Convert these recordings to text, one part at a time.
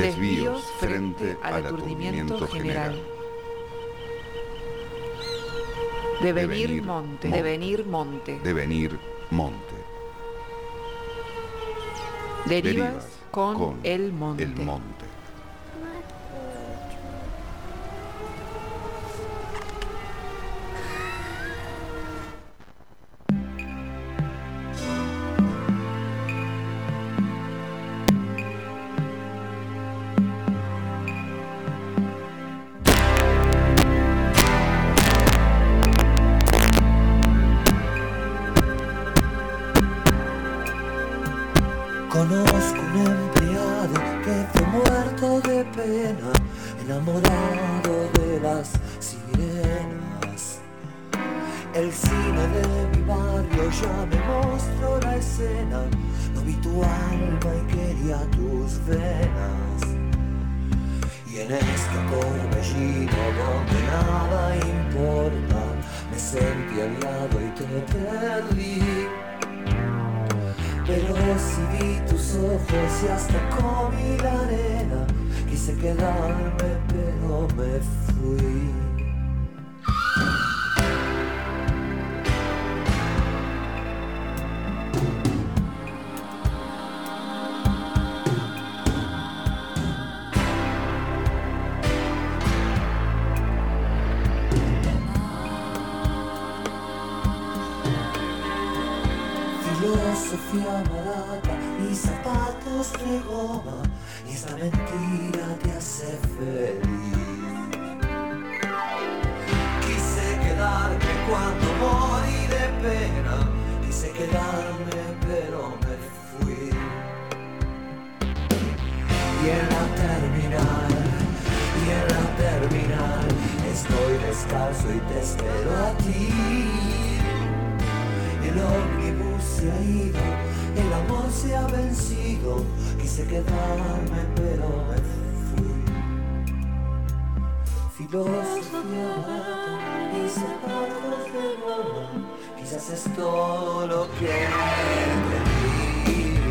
Desvíos frente al aturdimiento general. Devenir monte. Devenir monte. Derivas con el monte. Conozco un empleado que fue muerto de pena, enamorado de las sirenas. El cine de mi barrio ya me mostró la escena, no vi tu alma y quería tus venas. Y en este torbellino donde nada importa, me sentí aliado y te perdí. Pero si vi tus ojos y hasta comí la arena, quise quedarme pero me fui. Filosofía barata y zapatos de goma, y esta mentira te hace feliz. Quise quedarme cuando morí de pena, quise quedarme pero me fui. Y en la terminal, estoy descalzo y te espero a ti. El ómnibus se ha ido, el amor se ha vencido, quise quedarme pero me fui. Filosofía barata y zapatos de goma, quizás es todo lo que entendí.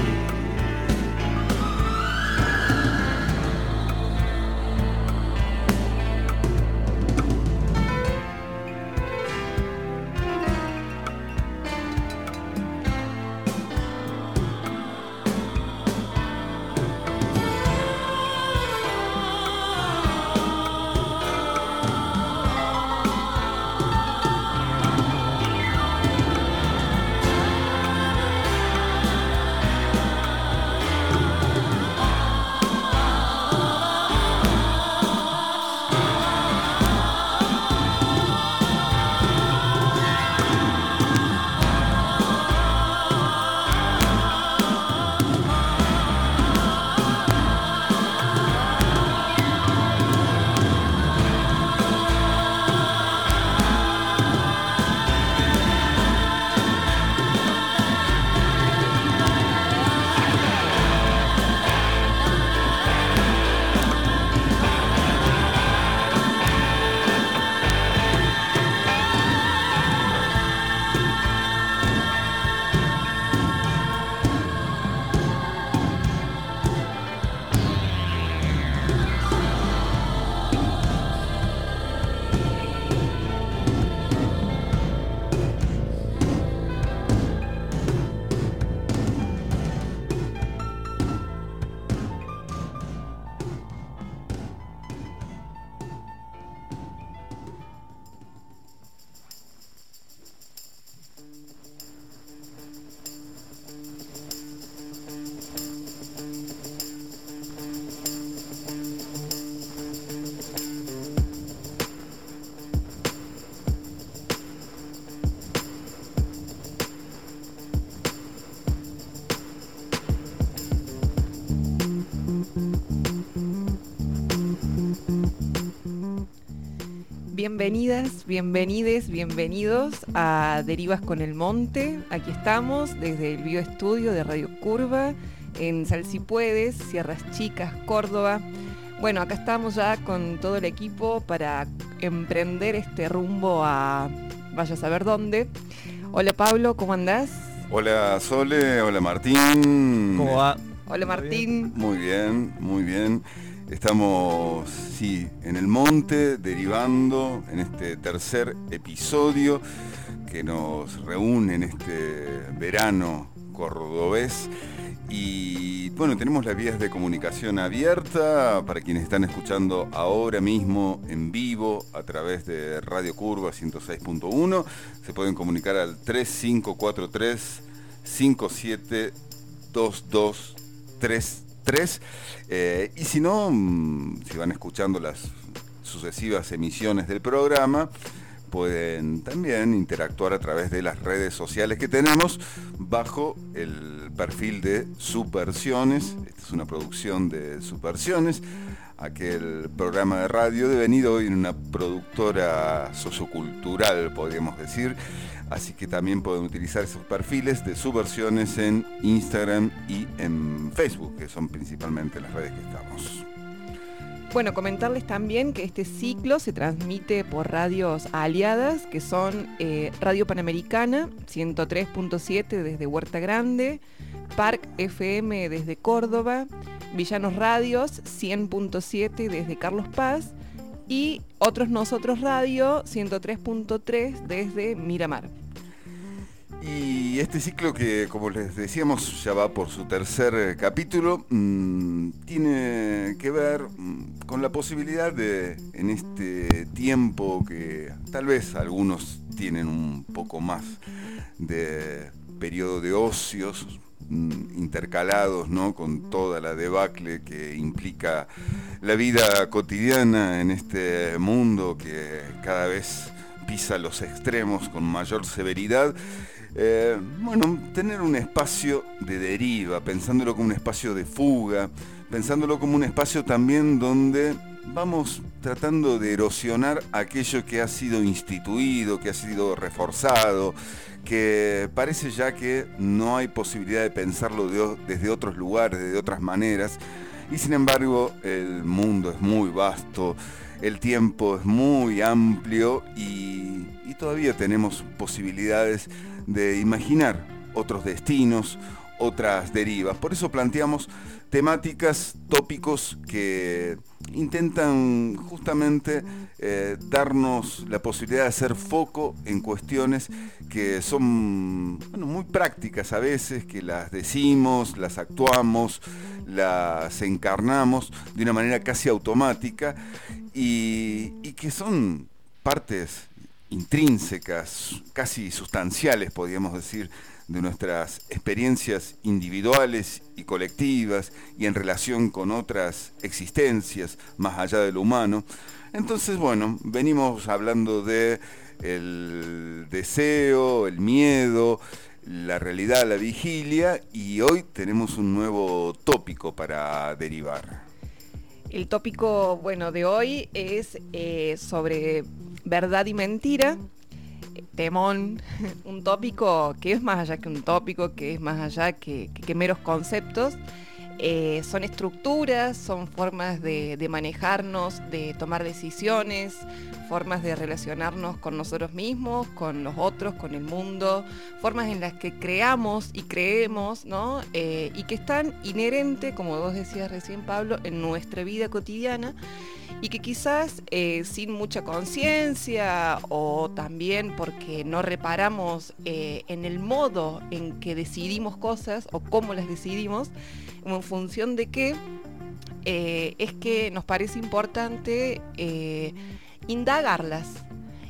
Bienvenidas, bienvenides, bienvenidos a Derivas con el Monte. Aquí estamos desde el bioestudio de Radio Curva en Salsipuedes, Sierras Chicas, Córdoba. Bueno, acá estamos ya con todo el equipo para emprender este rumbo a vaya a saber dónde. Hola Pablo, ¿cómo andás? Hola Sole, hola Martín. ¿Cómo va? Hola Martín. Muy bien, muy bien. Estamos, sí, en el monte, derivando en este tercer episodio que nos reúne en este verano cordobés. Y bueno, tenemos las vías de comunicación abierta para quienes están escuchando ahora mismo en vivo a través de Radio Curva 106.1. Se pueden comunicar al 3543 572233. Y si no, si van escuchando las sucesivas emisiones del programa, pueden también interactuar a través de las redes sociales que tenemos bajo el perfil de Subversiones. Esta es una producción de Subversiones, aquel programa de radio devenido hoy en una productora sociocultural, podríamos decir. Así que también pueden utilizar esos perfiles de Subversiones en Instagram y en Facebook, que son principalmente las redes que estamos. Bueno, comentarles también que este ciclo se transmite por radios aliadas, que son Radio Panamericana 103.7 desde Huerta Grande, Parc FM desde Córdoba, Villanos Radios 100.7 desde Carlos Paz y Otros Nosotros Radio 103.3 desde Miramar. Y este ciclo que, como les decíamos, ya va por su tercer capítulo, tiene que ver con la posibilidad de, en este tiempo que tal vez algunos tienen un poco más de periodo de ocios intercalados, ¿no?, con toda la debacle que implica la vida cotidiana en este mundo que cada vez pisa los extremos con mayor severidad. Bueno, tener un espacio de deriva, pensándolo como un espacio de fuga, pensándolo como un espacio también donde vamos tratando de erosionar aquello que ha sido instituido, que ha sido reforzado, que parece ya que no hay posibilidad de pensarlo desde otros lugares, de otras maneras, y sin embargo el mundo es muy vasto, el tiempo es muy amplio y todavía tenemos posibilidades de imaginar otros destinos, otras derivas. Por eso planteamos temáticas, tópicos que intentan justamente darnos la posibilidad de hacer foco en cuestiones que son, bueno, muy prácticas a veces, que las decimos, las actuamos, las encarnamos de una manera casi automática y que son partes intrínsecas, casi sustanciales, podríamos decir, de nuestras experiencias individuales y colectivas y en relación con otras existencias más allá de lo humano. Entonces, bueno, venimos hablando de el deseo, el miedo, la realidad, la vigilia, y hoy tenemos un nuevo tópico para derivar. El tópico, bueno, de hoy es sobre verdad y mentira. Temón, un tópico que es más allá que un tópico, que es más allá que meros conceptos. Son estructuras, son formas de manejarnos, de tomar decisiones, formas de relacionarnos con nosotros mismos, con los otros, con el mundo, formas en las que creamos y creemos, ¿no? Y que están inherentes, como vos decías recién, Pablo, en nuestra vida cotidiana y que quizás sin mucha conciencia o también porque no reparamos en el modo en que decidimos cosas o cómo las decidimos, en función de qué, es que nos parece importante indagarlas,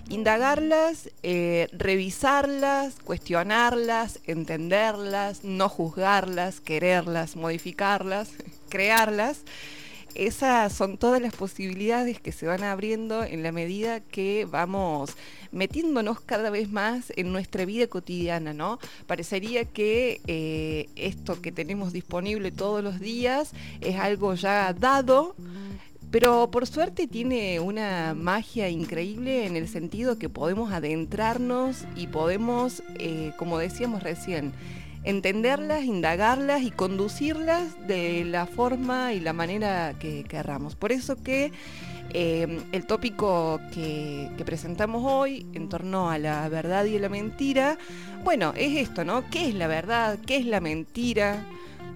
revisarlas, cuestionarlas, entenderlas, no juzgarlas, quererlas, modificarlas, crearlas. Esas son todas las posibilidades que se van abriendo en la medida que vamos metiéndonos cada vez más en nuestra vida cotidiana, ¿no? Parecería que esto que tenemos disponible todos los días es algo ya dado, pero por suerte tiene una magia increíble en el sentido que podemos adentrarnos y podemos, como decíamos recién, entenderlas, indagarlas y conducirlas de la forma y la manera que querramos. Por eso que el tópico que presentamos hoy en torno a la verdad y la mentira, bueno, es esto, ¿no? ¿Qué es la verdad? ¿Qué es la mentira?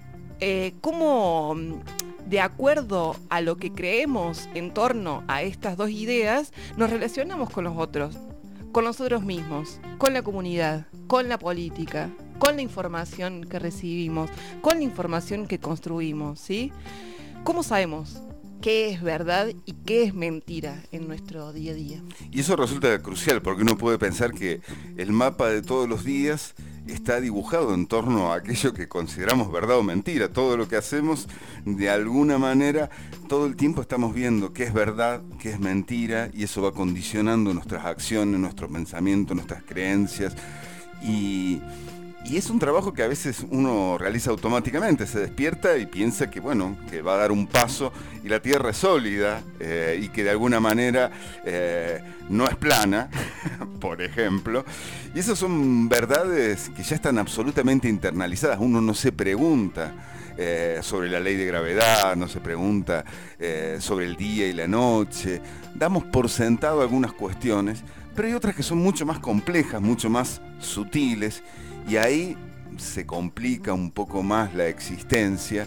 cómo, de acuerdo a lo que creemos en torno a estas dos ideas, nos relacionamos con los otros, con nosotros mismos, con la comunidad, con la política, con la información que recibimos, con la información que construimos, ¿sí? ¿Cómo sabemos qué es verdad y qué es mentira en nuestro día a día? Y eso resulta crucial, porque uno puede pensar que el mapa de todos los días está dibujado en torno a aquello que consideramos verdad o mentira. Todo lo que hacemos, de alguna manera, todo el tiempo estamos viendo qué es verdad, qué es mentira, y eso va condicionando nuestras acciones, nuestros pensamientos, nuestras creencias. Y es un trabajo que a veces uno realiza automáticamente, se despierta y piensa que, bueno, que va a dar un paso y la Tierra es sólida y que de alguna manera no es plana, por ejemplo. Y esas son verdades que ya están absolutamente internalizadas. Uno no se pregunta sobre la ley de gravedad, no se pregunta sobre el día y la noche. Damos por sentado algunas cuestiones, pero hay otras que son mucho más complejas, mucho más sutiles, y ahí se complica un poco más la existencia.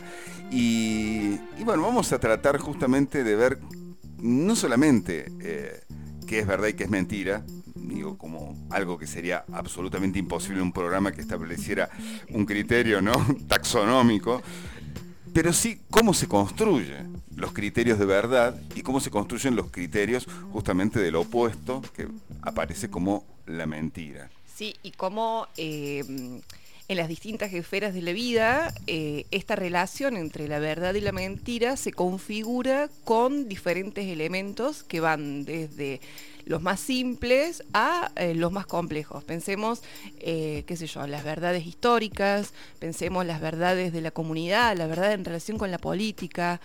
Y bueno, vamos a tratar justamente de ver no solamente qué es verdad y qué es mentira, digo, como algo que sería absolutamente imposible en un programa que estableciera un criterio, ¿no?, taxonómico, pero sí cómo se construyen los criterios de verdad y cómo se construyen los criterios justamente del opuesto, que aparece como la mentira. Sí, y cómo en las distintas esferas de la vida esta relación entre la verdad y la mentira se configura con diferentes elementos que van desde los más simples a los más complejos. Pensemos, qué sé yo, las verdades históricas, pensemos las verdades de la comunidad, la verdad en relación con la política.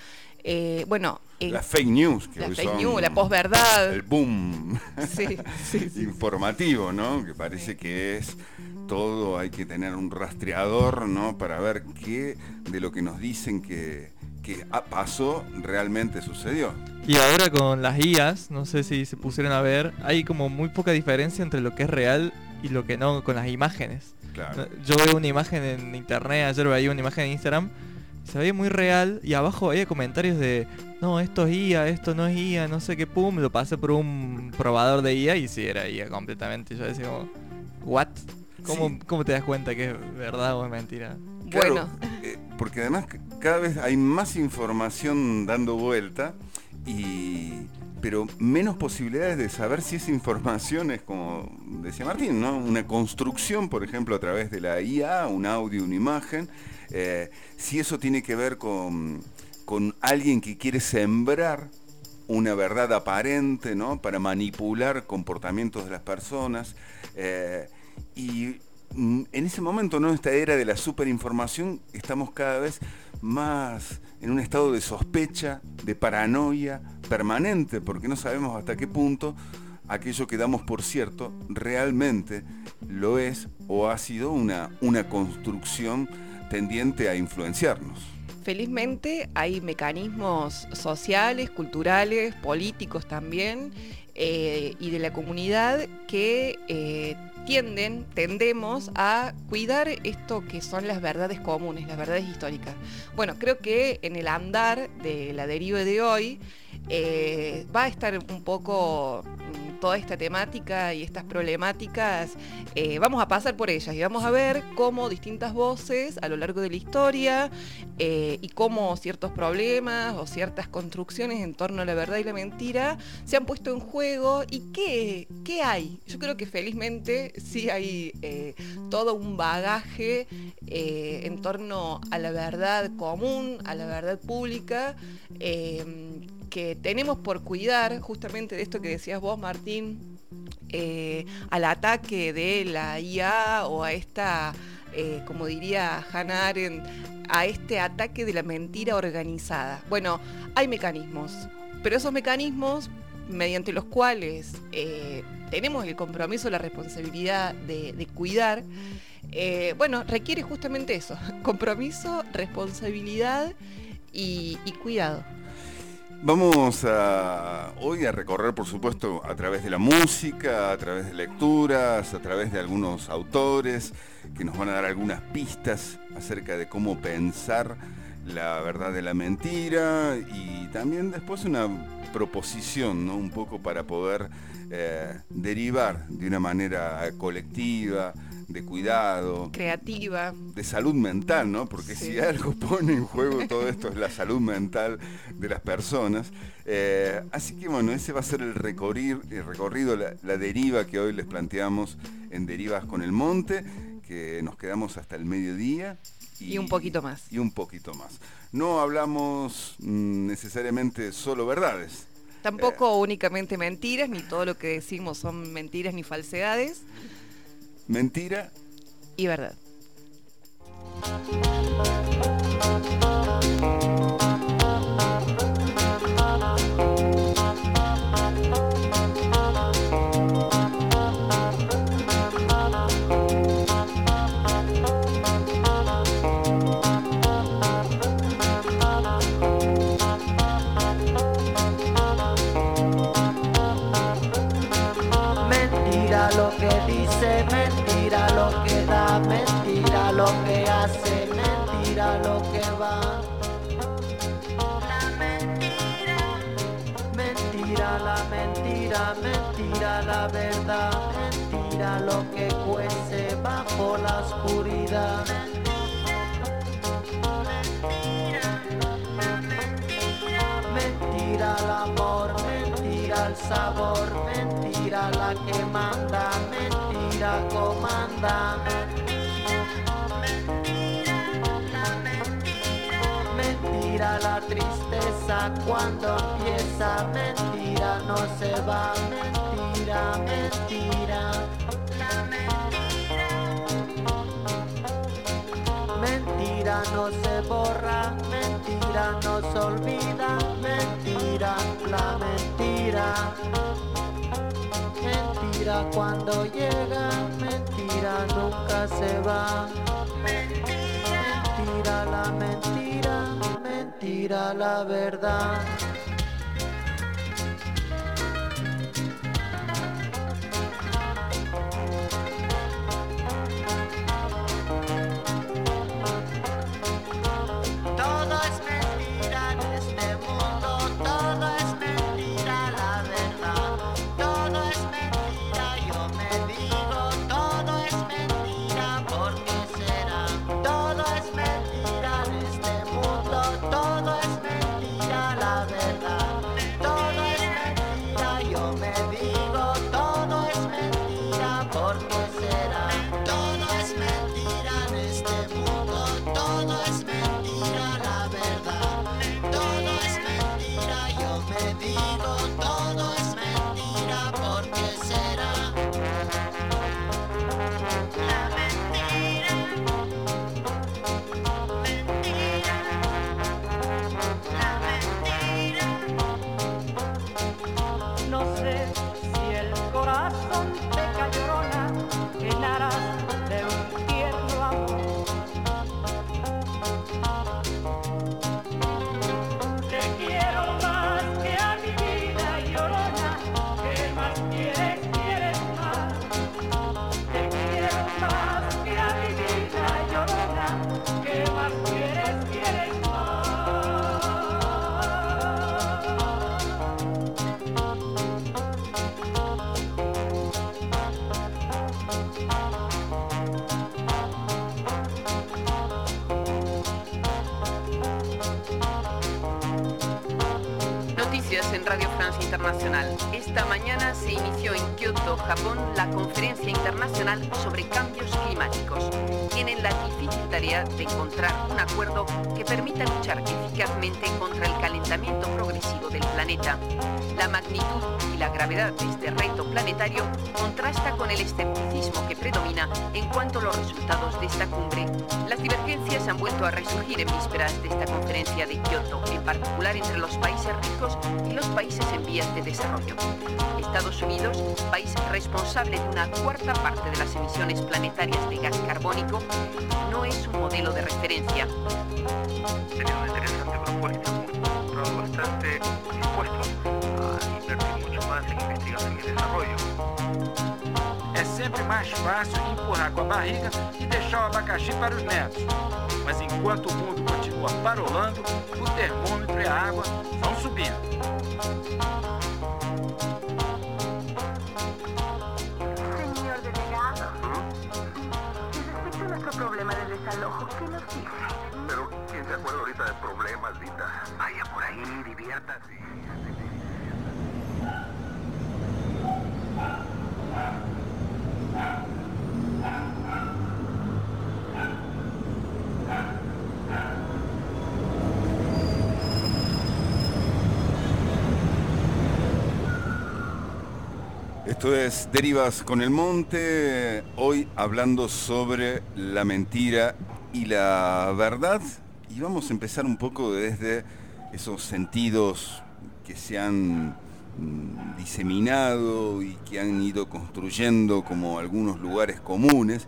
Las fake news, que la hoy fake son news, la posverdad. el boom sí. informativo, ¿no? Que parece que es todo, hay que tener un rastreador, ¿no?, para ver qué de lo que nos dicen que pasó realmente sucedió. Y ahora con las IAs, no sé si se pusieron a ver, hay como muy poca diferencia entre lo que es real y lo que no con las imágenes. Claro. Yo veo una imagen en internet, ayer veía una imagen en Instagram, se veía muy real y abajo había comentarios de no, esto es IA, esto no es IA, no sé qué, pum, lo pasé por un probador de IA y sí era IA completamente. Yo decía como, ¿what? ¿Cómo te das cuenta que es verdad o es mentira? Claro, Bueno. Porque además cada vez hay más información dando vuelta, pero menos posibilidades de saber si esa información es, como decía Martín, ¿no?, una construcción, por ejemplo, a través de la IA, un audio, una imagen, si eso tiene que ver con alguien que quiere sembrar una verdad aparente, ¿no?, para manipular comportamientos de las personas, y en ese momento, ¿no?, en esta era de la superinformación, estamos cada vez más en un estado de sospecha, de paranoia permanente, porque no sabemos hasta qué punto aquello que damos por cierto realmente lo es o ha sido una construcción tendiente a influenciarnos. Felizmente hay mecanismos sociales, culturales, políticos también, y de la comunidad que tendemos a cuidar esto que son las verdades comunes, las verdades históricas. Bueno, creo que en el andar de la deriva de hoy va a estar un poco toda esta temática y estas problemáticas, vamos a pasar por ellas y vamos a ver cómo distintas voces a lo largo de la historia y cómo ciertos problemas o ciertas construcciones en torno a la verdad y la mentira se han puesto en juego y qué hay. Yo creo que felizmente sí hay todo un bagaje en torno a la verdad común, a la verdad pública, que tenemos por cuidar justamente de esto que decías vos, Martín, al ataque de la IA o a esta, como diría Hannah Arendt, a este ataque de la mentira organizada. Bueno, hay mecanismos, pero esos mecanismos mediante los cuales tenemos el compromiso, la responsabilidad de cuidar, requiere justamente eso, compromiso, responsabilidad y cuidado. Vamos hoy a recorrer, por supuesto, a través de la música, a través de lecturas, a través de algunos autores que nos van a dar algunas pistas acerca de cómo pensar la verdad de la mentira, y también después una proposición, ¿no? Un poco para poder derivar de una manera colectiva, de cuidado, creativa, de salud mental, ¿no? Porque sí, si algo pone en juego todo esto es la salud mental de las personas. Así que bueno, ese va a ser el recorrido, la deriva que hoy les planteamos en Derivas con el Monte, que nos quedamos hasta el mediodía. Y un poquito más. Y un poquito más. No hablamos necesariamente solo verdades. Tampoco únicamente mentiras, ni todo lo que decimos son mentiras ni falsedades. Mentira y verdad. Mentira lo que dice, mentira lo que da, mentira lo que hace, mentira lo que va. La mentira, mentira la mentira, mentira la verdad, mentira lo que cuece bajo la oscuridad. Mentira el amor, mentira el sabor, mentira la que manda, mentira comanda. Mentira la tristeza cuando empieza, mentira no se va, mentira, mentira. Mentira no se borra, mentira no se olvida, mentira, la mentira. Mentira cuando llega, mentira nunca se va. Mentira la mentira, mentira la verdad. En Radio France Internacional. Esta mañana se inició en Kioto, Japón, la Conferencia Internacional sobre Cambios Climáticos. Tienen la difícil tarea de encontrar un acuerdo que permita luchar eficazmente contra el calentamiento progresivo del planeta. La magnitud y la gravedad de este reto planetario contrasta con el escepticismo que predomina en cuanto a los resultados de esta cumbre. Las divergencias han vuelto a resurgir en vísperas de esta conferencia de Kioto, en particular entre los países ricos y los países en vías de desarrollo. Estados Unidos, país responsable de una cuarta parte de las emisiones planetarias de gas carbónico, no es un modelo de referencia. Sería una interesante propuesta, un rol bastante mais fácil empurrar com a barriga e deixar o abacaxi para os netos. Mas enquanto o mundo continua parolando, o termômetro e a água vão subindo. Señor delegado, respecto a nuestro problema del desalojo, ¿qué nos dice? Pero, ¿quién se acuerda ahorita de problemas, Lita? Vaya por ahí, diviértase. Esto es Derivas con el Monte, hoy hablando sobre la mentira y la verdad, y vamos a empezar un poco desde esos sentidos que se han diseminado y que han ido construyendo como algunos lugares comunes,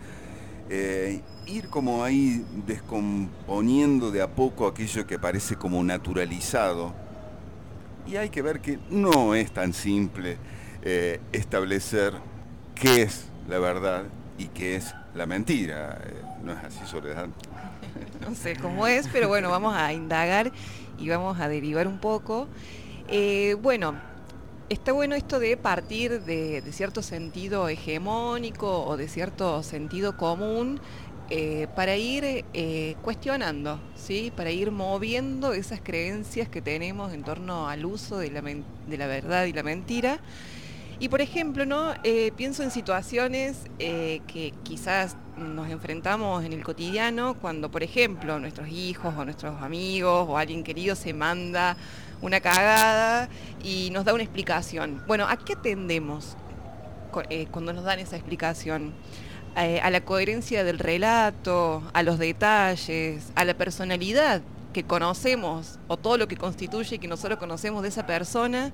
ir como ahí descomponiendo de a poco aquello que parece como naturalizado, y hay que ver que no es tan simple establecer qué es la verdad y qué es la mentira. ¿No es así, Soledad? No sé cómo es, pero bueno, vamos a indagar y vamos a derivar un poco. Bueno, está bueno esto de partir de cierto sentido hegemónico o de cierto sentido común para ir cuestionando, ¿sí? Para ir moviendo esas creencias que tenemos en torno al uso de la verdad y la mentira. Y por ejemplo, ¿no? Pienso en situaciones que quizás nos enfrentamos en el cotidiano cuando, por ejemplo, nuestros hijos o nuestros amigos o alguien querido se manda una cagada y nos da una explicación. Bueno, ¿a qué atendemos cuando nos dan esa explicación? A la coherencia del relato, a los detalles, a la personalidad que conocemos o todo lo que constituye que nosotros conocemos de esa persona.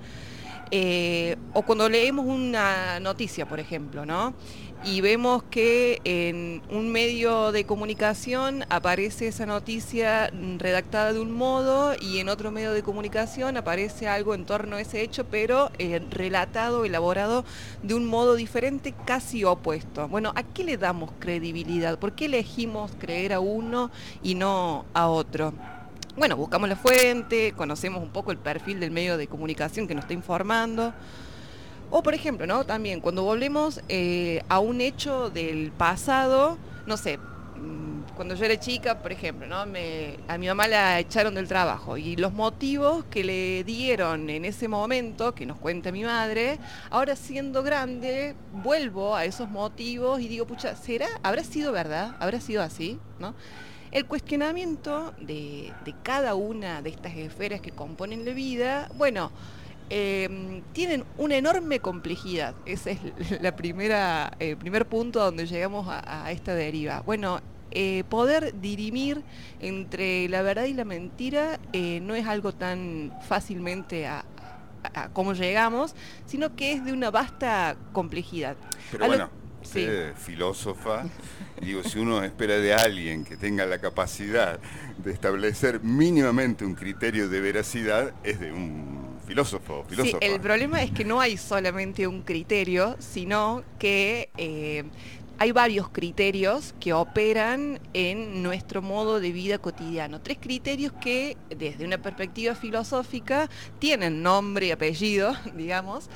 O cuando leemos una noticia, por ejemplo, ¿no? Y vemos que en un medio de comunicación aparece esa noticia redactada de un modo y en otro medio de comunicación aparece algo en torno a ese hecho, pero relatado, elaborado de un modo diferente, casi opuesto. Bueno, ¿a qué le damos credibilidad? ¿Por qué elegimos creer a uno y no a otro? Bueno, buscamos la fuente, conocemos un poco el perfil del medio de comunicación que nos está informando. O, por ejemplo, ¿no? También cuando volvemos a un hecho del pasado, no sé, cuando yo era chica, por ejemplo, ¿no? A mi mamá la echaron del trabajo y los motivos que le dieron en ese momento, que nos cuenta mi madre, ahora siendo grande, vuelvo a esos motivos y digo, pucha, ¿habrá sido verdad? ¿Habrá sido así? ¿No? El cuestionamiento de cada una de estas esferas que componen la vida, bueno, tienen una enorme complejidad. Ese es el primer punto a donde llegamos a esta deriva. Bueno, poder dirimir entre la verdad y la mentira no es algo tan fácilmente a cómo llegamos, sino que es de una vasta complejidad. Pero bueno, usted es filósofa. Digo, si uno espera de alguien que tenga la capacidad de establecer mínimamente un criterio de veracidad, es de un filósofo. Sí, el problema es que no hay solamente un criterio, sino que hay varios criterios que operan en nuestro modo de vida cotidiano. 3 criterios que, desde una perspectiva filosófica, tienen nombre y apellido, digamos.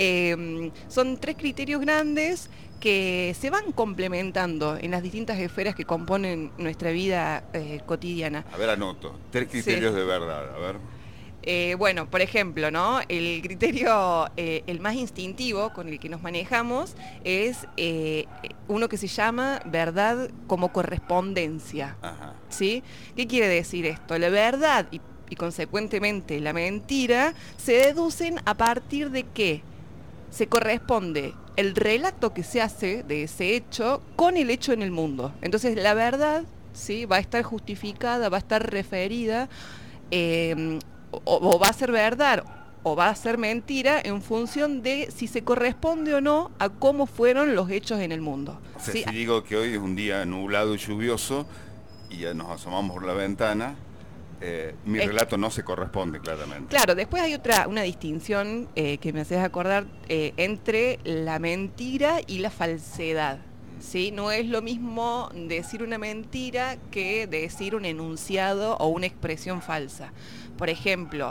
Son 3 criterios grandes que se van complementando en las distintas esferas que componen nuestra vida cotidiana. A ver, anoto. 3 criterios de verdad, a ver. Bueno, por ejemplo, ¿no? El criterio, el más instintivo con el que nos manejamos es uno que se llama verdad como correspondencia. Ajá. ¿Sí? ¿Qué quiere decir esto? La verdad y consecuentemente la mentira se deducen a partir de que se corresponde el relato que se hace de ese hecho con el hecho en el mundo. Entonces la verdad, ¿sí? Va a estar justificada, va a estar referida, o va a ser verdad o va a ser mentira en función de si se corresponde o no a cómo fueron los hechos en el mundo. O sea, ¿sí? si digo que hoy es un día nublado y lluvioso y ya nos asomamos por la ventana, mi relato no se corresponde claramente. Claro, después hay una distinción que me haces acordar entre la mentira y la falsedad. ¿sí? No es lo mismo decir una mentira que decir un enunciado o una expresión falsa. Por ejemplo,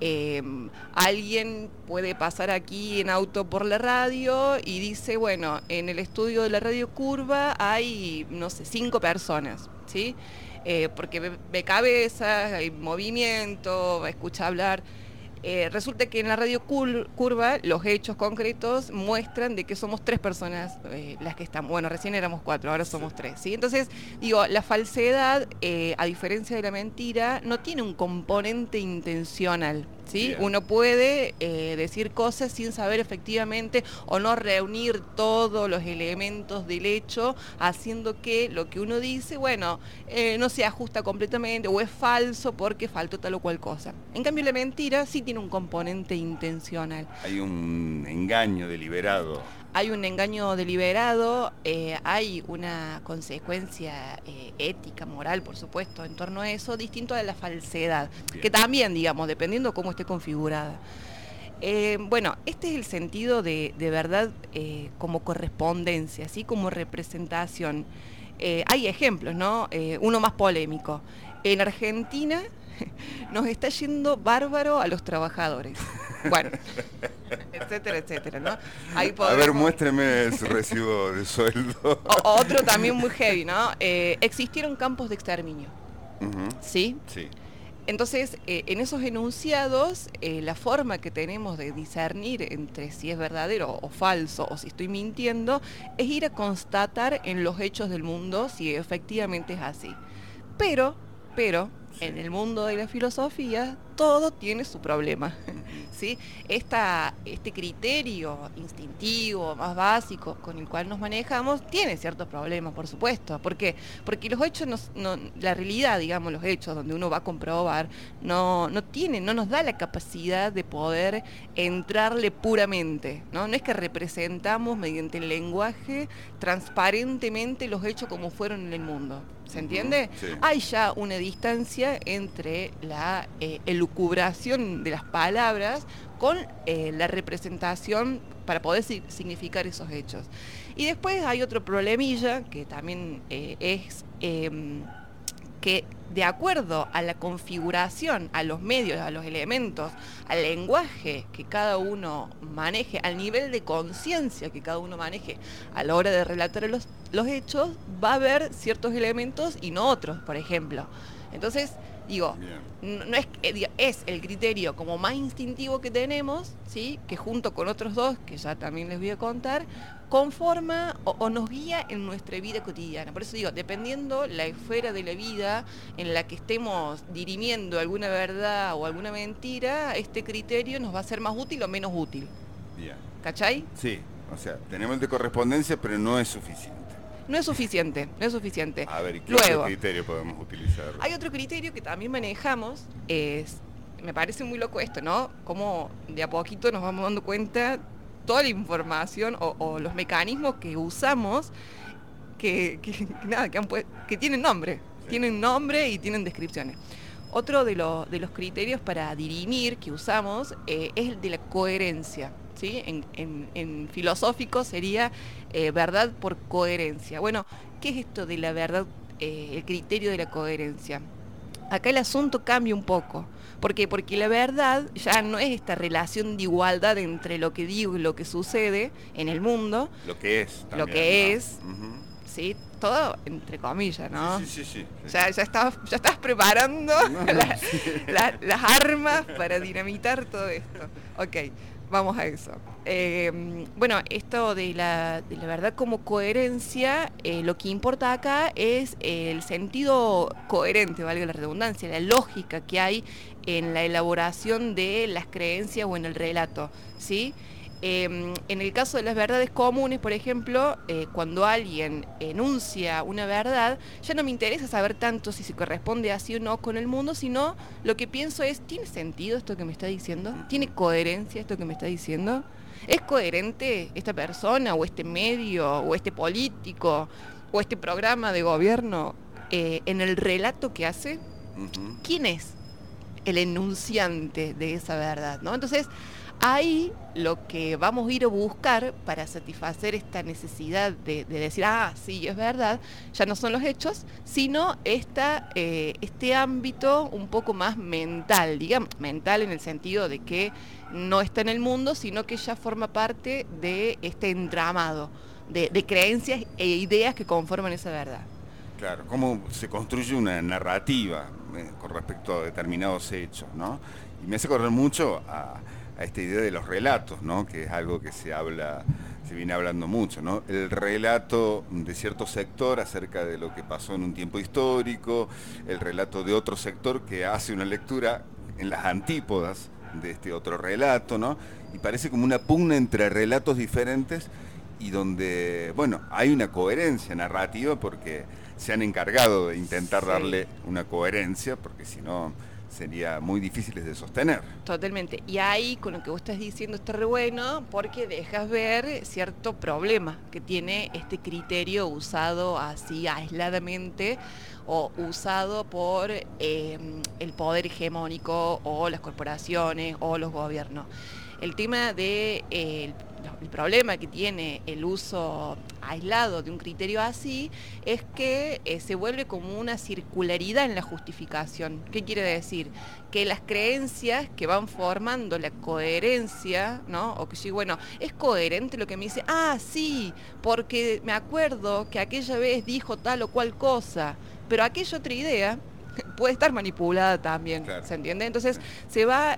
alguien puede pasar aquí en auto por la radio y dice, bueno, en el estudio de la Radio Curva hay, no sé, 5 personas, ¿sí? Porque ve cabezas, hay movimiento, escucha hablar. Resulta que en la Radio Curva los hechos concretos muestran de que somos 3 personas las que estamos. Bueno, recién éramos 4, ahora somos 3, ¿sí? Entonces, digo, la falsedad, a diferencia de la mentira, no tiene un componente intencional, ¿sí? Bien. Uno puede decir cosas sin saber efectivamente o no reunir todos los elementos del hecho, haciendo que lo que uno dice, bueno, no se ajusta completamente o es falso porque faltó tal o cual cosa. En cambio, la mentira sí tiene un componente intencional. Hay un engaño deliberado. Hay un engaño deliberado, hay una consecuencia ética, moral, por supuesto, en torno a eso, distinto a la falsedad, Bien. que también, digamos, dependiendo cómo esté configurada. Bueno, este es el sentido de verdad como correspondencia, así como representación. Hay ejemplos, ¿no? Uno más polémico. En Argentina nos está yendo bárbaro a los trabajadores. Bueno, etcétera, etcétera, ¿no? Ahí A ver, muéstreme su recibo de sueldo. Otro también muy heavy, ¿no? Existieron campos de exterminio, Ujú. ¿sí? Sí. Entonces, en esos enunciados, la forma que tenemos de discernir entre si es verdadero o falso, o si estoy mintiendo, es ir a constatar en los hechos del mundo si efectivamente es así. Pero, en el mundo de la filosofía, todo tiene su problema, ¿sí? Este criterio instintivo, más básico, con el cual nos manejamos, tiene ciertos problemas, por supuesto. ¿Por qué? Porque los hechos, la realidad, digamos, los hechos donde uno va a comprobar, no nos da la capacidad de poder entrarle puramente, ¿no? No es que representamos mediante el lenguaje transparentemente los hechos como fueron en el mundo. ¿Se entiende? Sí. Hay ya una distancia entre la elucubración de las palabras con la representación para poder significar esos hechos. Y después hay otro problemilla que también es que de acuerdo a la configuración, a los medios, a los elementos, al lenguaje que cada uno maneje, al nivel de conciencia que cada uno maneje a la hora de relatar los hechos, va a haber ciertos elementos y no otros, por ejemplo. Entonces, digo, no es, es el criterio como más instintivo que tenemos, ¿sí? Que junto con otros dos, que ya también les voy a contar, conforma o nos guía en nuestra vida cotidiana. Por eso digo, dependiendo la esfera de la vida en la que estemos dirimiendo alguna verdad o alguna mentira, este criterio nos va a ser más útil o menos útil. Bien. ¿Cachai? Sí, o sea, tenemos el de correspondencia, pero no es suficiente. No es suficiente, no es suficiente. A ver, ¿y qué Luego, otro criterio podemos utilizar? hay otro criterio que también manejamos, me parece muy loco esto, ¿no? Como de a poquito nos vamos dando cuenta toda la información o los mecanismos que usamos que tienen nombre, Sí. tienen nombre y tienen descripciones. Otro de los criterios para dirimir que usamos es el de la coherencia, ¿sí? En filosófico sería verdad por coherencia. Bueno, ¿qué es esto de la verdad, el criterio de la coherencia? Acá el asunto cambia un poco. ¿Por qué? Porque la verdad ya no es esta relación de igualdad entre lo que digo y lo que sucede en el mundo, Lo que es. lo También, que ¿no? es, Ujú. ¿sí? Todo entre comillas, ¿no? Sí. Ya estás preparando las armas para dinamitar todo esto. Ok, vamos a eso. Bueno, esto de la verdad como coherencia, lo que importa acá es el sentido coherente, valga la redundancia, la lógica que hay en la elaboración de las creencias o en el relato, ¿sí? En el caso de las verdades comunes, por ejemplo, cuando alguien enuncia una verdad, ya no me interesa saber tanto si se corresponde así o no con el mundo, sino lo que pienso es, ¿tiene sentido esto que me está diciendo? ¿Tiene coherencia esto que me está diciendo? ¿Es coherente esta persona o este medio o este político o este programa de gobierno en el relato que hace? Ujú. ¿Quién es el enunciante de esa verdad, ¿no? Entonces, ahí lo que vamos a ir a buscar para satisfacer esta necesidad de decir, sí, es verdad, ya no son los hechos, sino este ámbito un poco más mental, digamos, mental en el sentido de que no está en el mundo, sino que ya forma parte de este entramado de creencias e ideas que conforman esa verdad. Claro, cómo se construye una narrativa con respecto a determinados hechos, ¿no? Y me hace correr mucho a esta idea de los relatos, ¿no? Que es algo que se viene hablando mucho, ¿no? El relato de cierto sector acerca de lo que pasó en un tiempo histórico, el relato de otro sector que hace una lectura en las antípodas de este otro relato, ¿no? Y parece como una pugna entre relatos diferentes y donde, bueno, hay una coherencia narrativa porque se han encargado de intentar darle una coherencia, porque si no sería muy difícil de sostener. Totalmente. Y ahí, con lo que vos estás diciendo, está re bueno, porque dejas ver cierto problema que tiene este criterio usado así aisladamente o usado por el poder hegemónico o las corporaciones o los gobiernos. El tema de el problema que tiene el uso aislado de un criterio así es que se vuelve como una circularidad en la justificación. ¿Qué quiere decir? Que las creencias que van formando la coherencia, ¿no? O que sí, bueno, es coherente lo que me dice, sí, porque me acuerdo que aquella vez dijo tal o cual cosa, pero aquella otra idea puede estar manipulada también, claro. ¿Se entiende? Entonces se va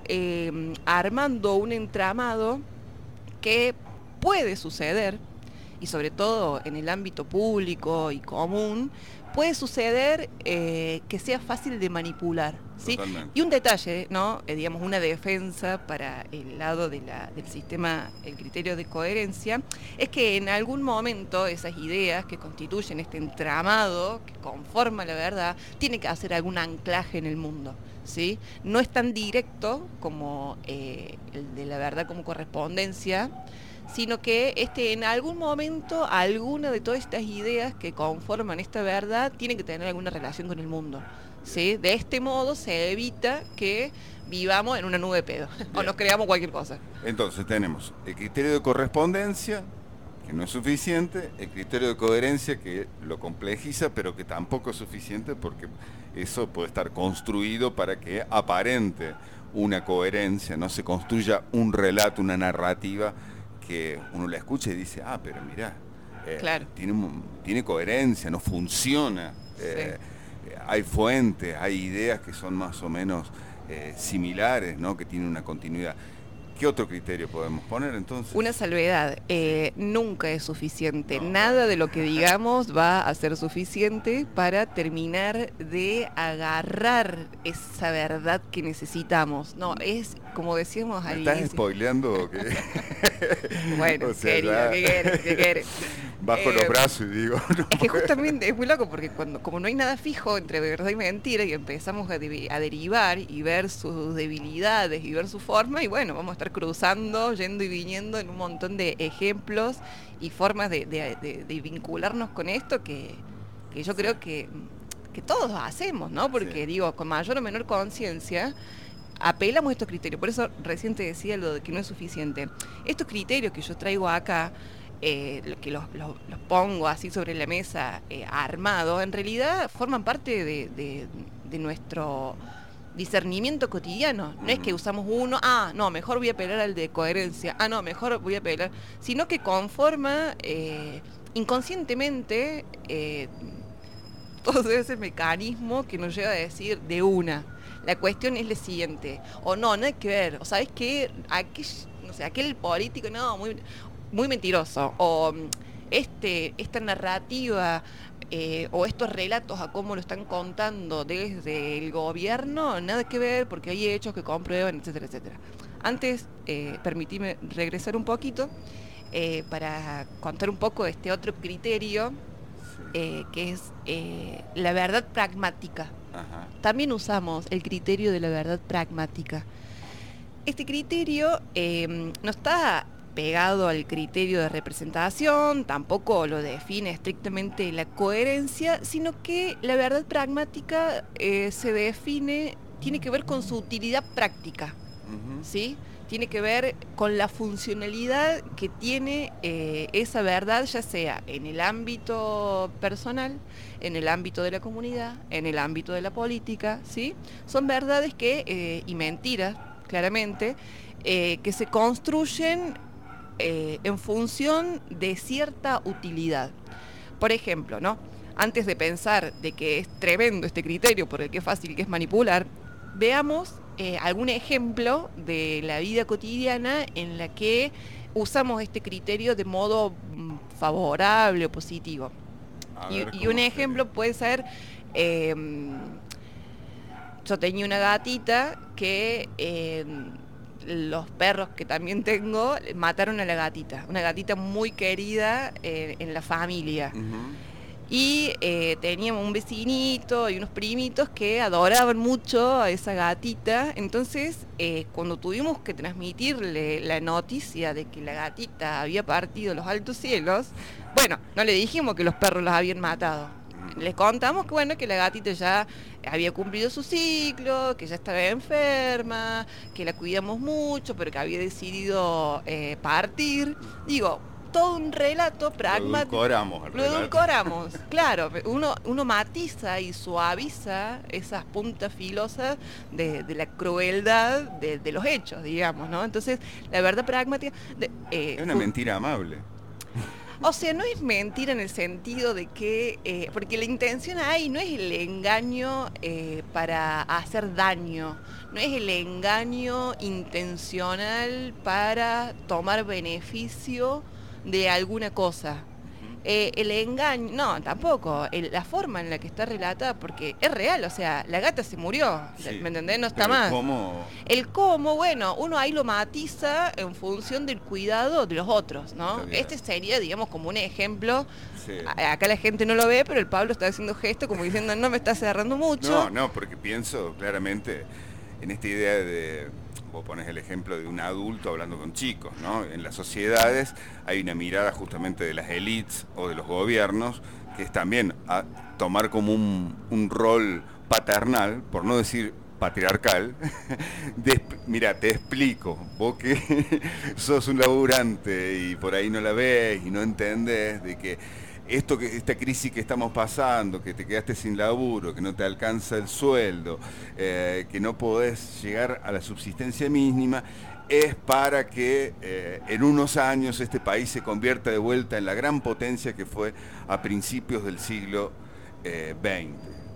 armando un entramado que puede suceder, y sobre todo en el ámbito público y común, puede suceder que sea fácil de manipular, ¿sí? Y un detalle, ¿no? Digamos, una defensa para el lado del sistema, el criterio de coherencia, es que en algún momento esas ideas que constituyen este entramado que conforma la verdad, tiene que hacer algún anclaje en el mundo, ¿sí? No es tan directo como el de la verdad como correspondencia, sino que en algún momento alguna de todas estas ideas que conforman esta verdad tiene que tener alguna relación con el mundo, ¿sí? De este modo se evita que vivamos en una nube de pedo o nos creamos cualquier cosa. Entonces tenemos el criterio de correspondencia, que no es suficiente, el criterio de coherencia, que lo complejiza, pero que tampoco es suficiente porque eso puede estar construido para que aparente una coherencia, no se construya un relato, una narrativa que uno la escucha y dice, pero mirá, claro. tiene coherencia, no funciona, hay fuentes, hay ideas que son más o menos similares, ¿no? Que tienen una continuidad. ¿Qué otro criterio podemos poner entonces? Una salvedad, nunca es suficiente, nada de lo que digamos va a ser suficiente para terminar de agarrar esa verdad que necesitamos. No, es como decíamos al inicio. ¿Me estás spoileando? Bueno, o sea, querido, ¿qué querés? Bajo los brazos y digo... No es que justamente es muy loco porque como no hay nada fijo entre verdad y mentira y empezamos a derivar y ver sus debilidades y ver su forma, y bueno, vamos a estar cruzando, yendo y viniendo en un montón de ejemplos y formas de vincularnos con esto que yo creo que todos hacemos, ¿no? Porque digo, con mayor o menor conciencia apelamos a estos criterios. Por eso recién te decía lo de que no es suficiente. Estos criterios que yo traigo acá, que los pongo así sobre la mesa armados, en realidad forman parte de nuestro discernimiento cotidiano. No es que usamos uno, no, mejor voy a apelar al de coherencia, no, mejor voy a apelar, sino que conforma inconscientemente todo ese mecanismo que nos lleva a decir de una. La cuestión es la siguiente, no hay que ver, o sabes qué, aquel político, muy mentiroso, o esta narrativa o estos relatos a cómo lo están contando desde el gobierno, nada que ver porque hay hechos que comprueban, etcétera, etcétera. Antes, permitime regresar un poquito para contar un poco de este otro criterio que es la verdad pragmática. Ajá. También usamos el criterio de la verdad pragmática. Este criterio no está pegado al criterio de representación, tampoco lo define estrictamente la coherencia, sino que la verdad pragmática se define, tiene que ver con su utilidad práctica, ¿sí? tiene que ver con la funcionalidad que tiene esa verdad, ya sea en el ámbito personal, en el ámbito de la comunidad, en el ámbito de la política, ¿sí? Son verdades y mentiras, claramente, que se construyen en función de cierta utilidad. Por ejemplo, ¿no? Antes de pensar de que es tremendo este criterio por el que es fácil que es manipular, veamos algún ejemplo de la vida cotidiana en la que usamos este criterio de modo favorable o positivo. Y un ejemplo puede ser, yo tenía una gatita que los perros que también tengo mataron a la gatita, una gatita muy querida en la familia. Y teníamos un vecinito y unos primitos que adoraban mucho a esa gatita. Entonces, cuando tuvimos que transmitirle la noticia de que la gatita había partido los altos cielos, bueno, no le dijimos que los perros los habían matado. Les contamos que bueno, que la gatita ya había cumplido su ciclo, que ya estaba enferma, que la cuidamos mucho, pero que había decidido partir. Digo, todo un relato pragmático. Lo edulcoramos, claro. Uno matiza y suaviza esas puntas filosas de la crueldad de los hechos, digamos, ¿no? Entonces, la verdad pragmática... es una mentira amable. O sea, no es mentira en el sentido de que... porque la intención ahí no es el engaño para hacer daño, no es el engaño intencional para tomar beneficio de alguna cosa. El engaño, no, tampoco. La forma en la que está relatada, porque es real, o sea, la gata se murió, sí, ¿me entendés? No está más. El cómo, bueno, uno ahí lo matiza en función del cuidado de los otros, ¿no? Este sería, digamos, como un ejemplo. Sí. Acá la gente no lo ve, pero el Pablo está haciendo gesto como diciendo, no me está cerrando mucho. No, porque pienso claramente en esta idea de... Vos pones el ejemplo de un adulto hablando con chicos, ¿no? En las sociedades hay una mirada justamente de las élites o de los gobiernos, que es también a tomar como un rol paternal, por no decir patriarcal. Mira, te explico, vos que sos un laburante y por ahí no la ves y no entendés de que esta crisis que estamos pasando, que te quedaste sin laburo, que no te alcanza el sueldo, que no podés llegar a la subsistencia mínima, es para que en unos años este país se convierta de vuelta en la gran potencia que fue a principios del siglo XX.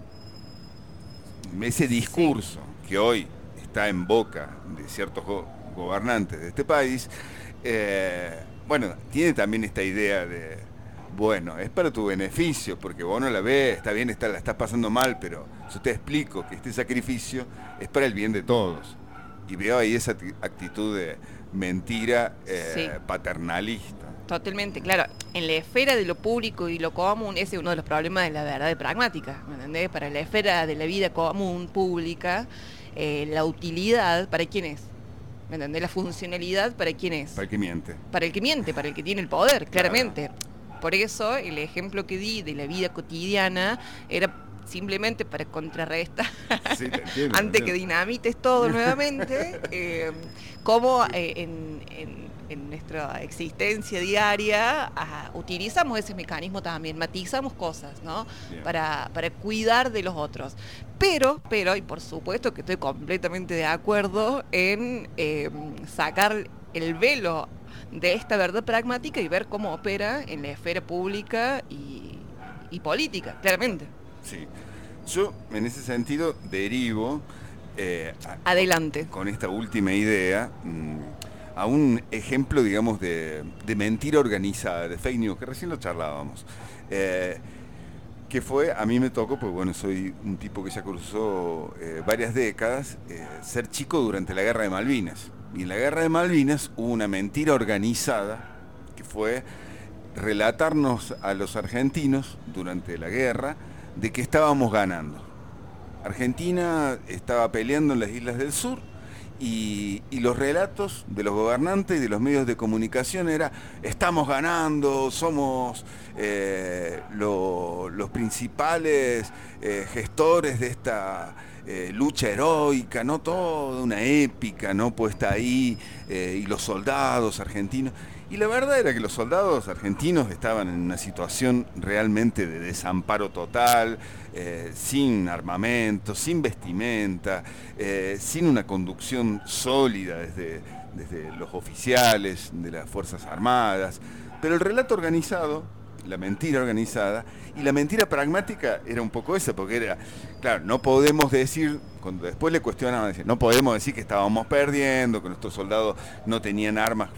Ese discurso que hoy está en boca de ciertos gobernantes de este país, bueno, tiene también esta idea de... Bueno, es para tu beneficio, porque vos no la ves, está bien, la estás pasando mal, pero yo te explico que este sacrificio es para el bien de todos. Y veo ahí esa actitud de mentira sí, paternalista. Totalmente, claro. En la esfera de lo público y lo común, ese es uno de los problemas de la verdad pragmática, ¿me entendés? Para la esfera de la vida común, pública, la utilidad, ¿para quién es? ¿Me entendés? La funcionalidad, ¿para quién es? Para el que miente. Para el que miente, para el que tiene el poder, claramente. Claro. Por eso el ejemplo que di de la vida cotidiana era simplemente para contrarrestar, sí, antes que dinamites todo nuevamente, cómo en nuestra existencia diaria utilizamos ese mecanismo también, matizamos cosas, ¿no? Para cuidar de los otros. Pero, y por supuesto que estoy completamente de acuerdo en sacar el velo de esta verdad pragmática y ver cómo opera en la esfera pública y política, claramente. Sí, yo en ese sentido derivo adelante con esta última idea a un ejemplo, digamos, de mentira organizada, de fake news, que recién lo charlábamos, que fue, a mí me tocó, pues bueno, soy un tipo que ya cruzó varias décadas, ser chico durante la Guerra de Malvinas. Y en la Guerra de Malvinas hubo una mentira organizada que fue relatarnos a los argentinos durante la guerra de que estábamos ganando. Argentina estaba peleando en las islas del sur y los relatos de los gobernantes y de los medios de comunicación era: estamos ganando, somos los principales gestores de esta lucha heroica, ¿no? Toda una épica, ¿no? Puesta ahí, y los soldados argentinos. Y la verdad era que los soldados argentinos estaban en una situación realmente de desamparo total, sin armamento, sin vestimenta, sin una conducción sólida desde los oficiales de las Fuerzas Armadas. Pero el relato organizado, la mentira organizada y la mentira pragmática era un poco esa, porque era, claro, no podemos decir, cuando después le cuestionaban, decían, no podemos decir que estábamos perdiendo, que nuestros soldados no tenían armas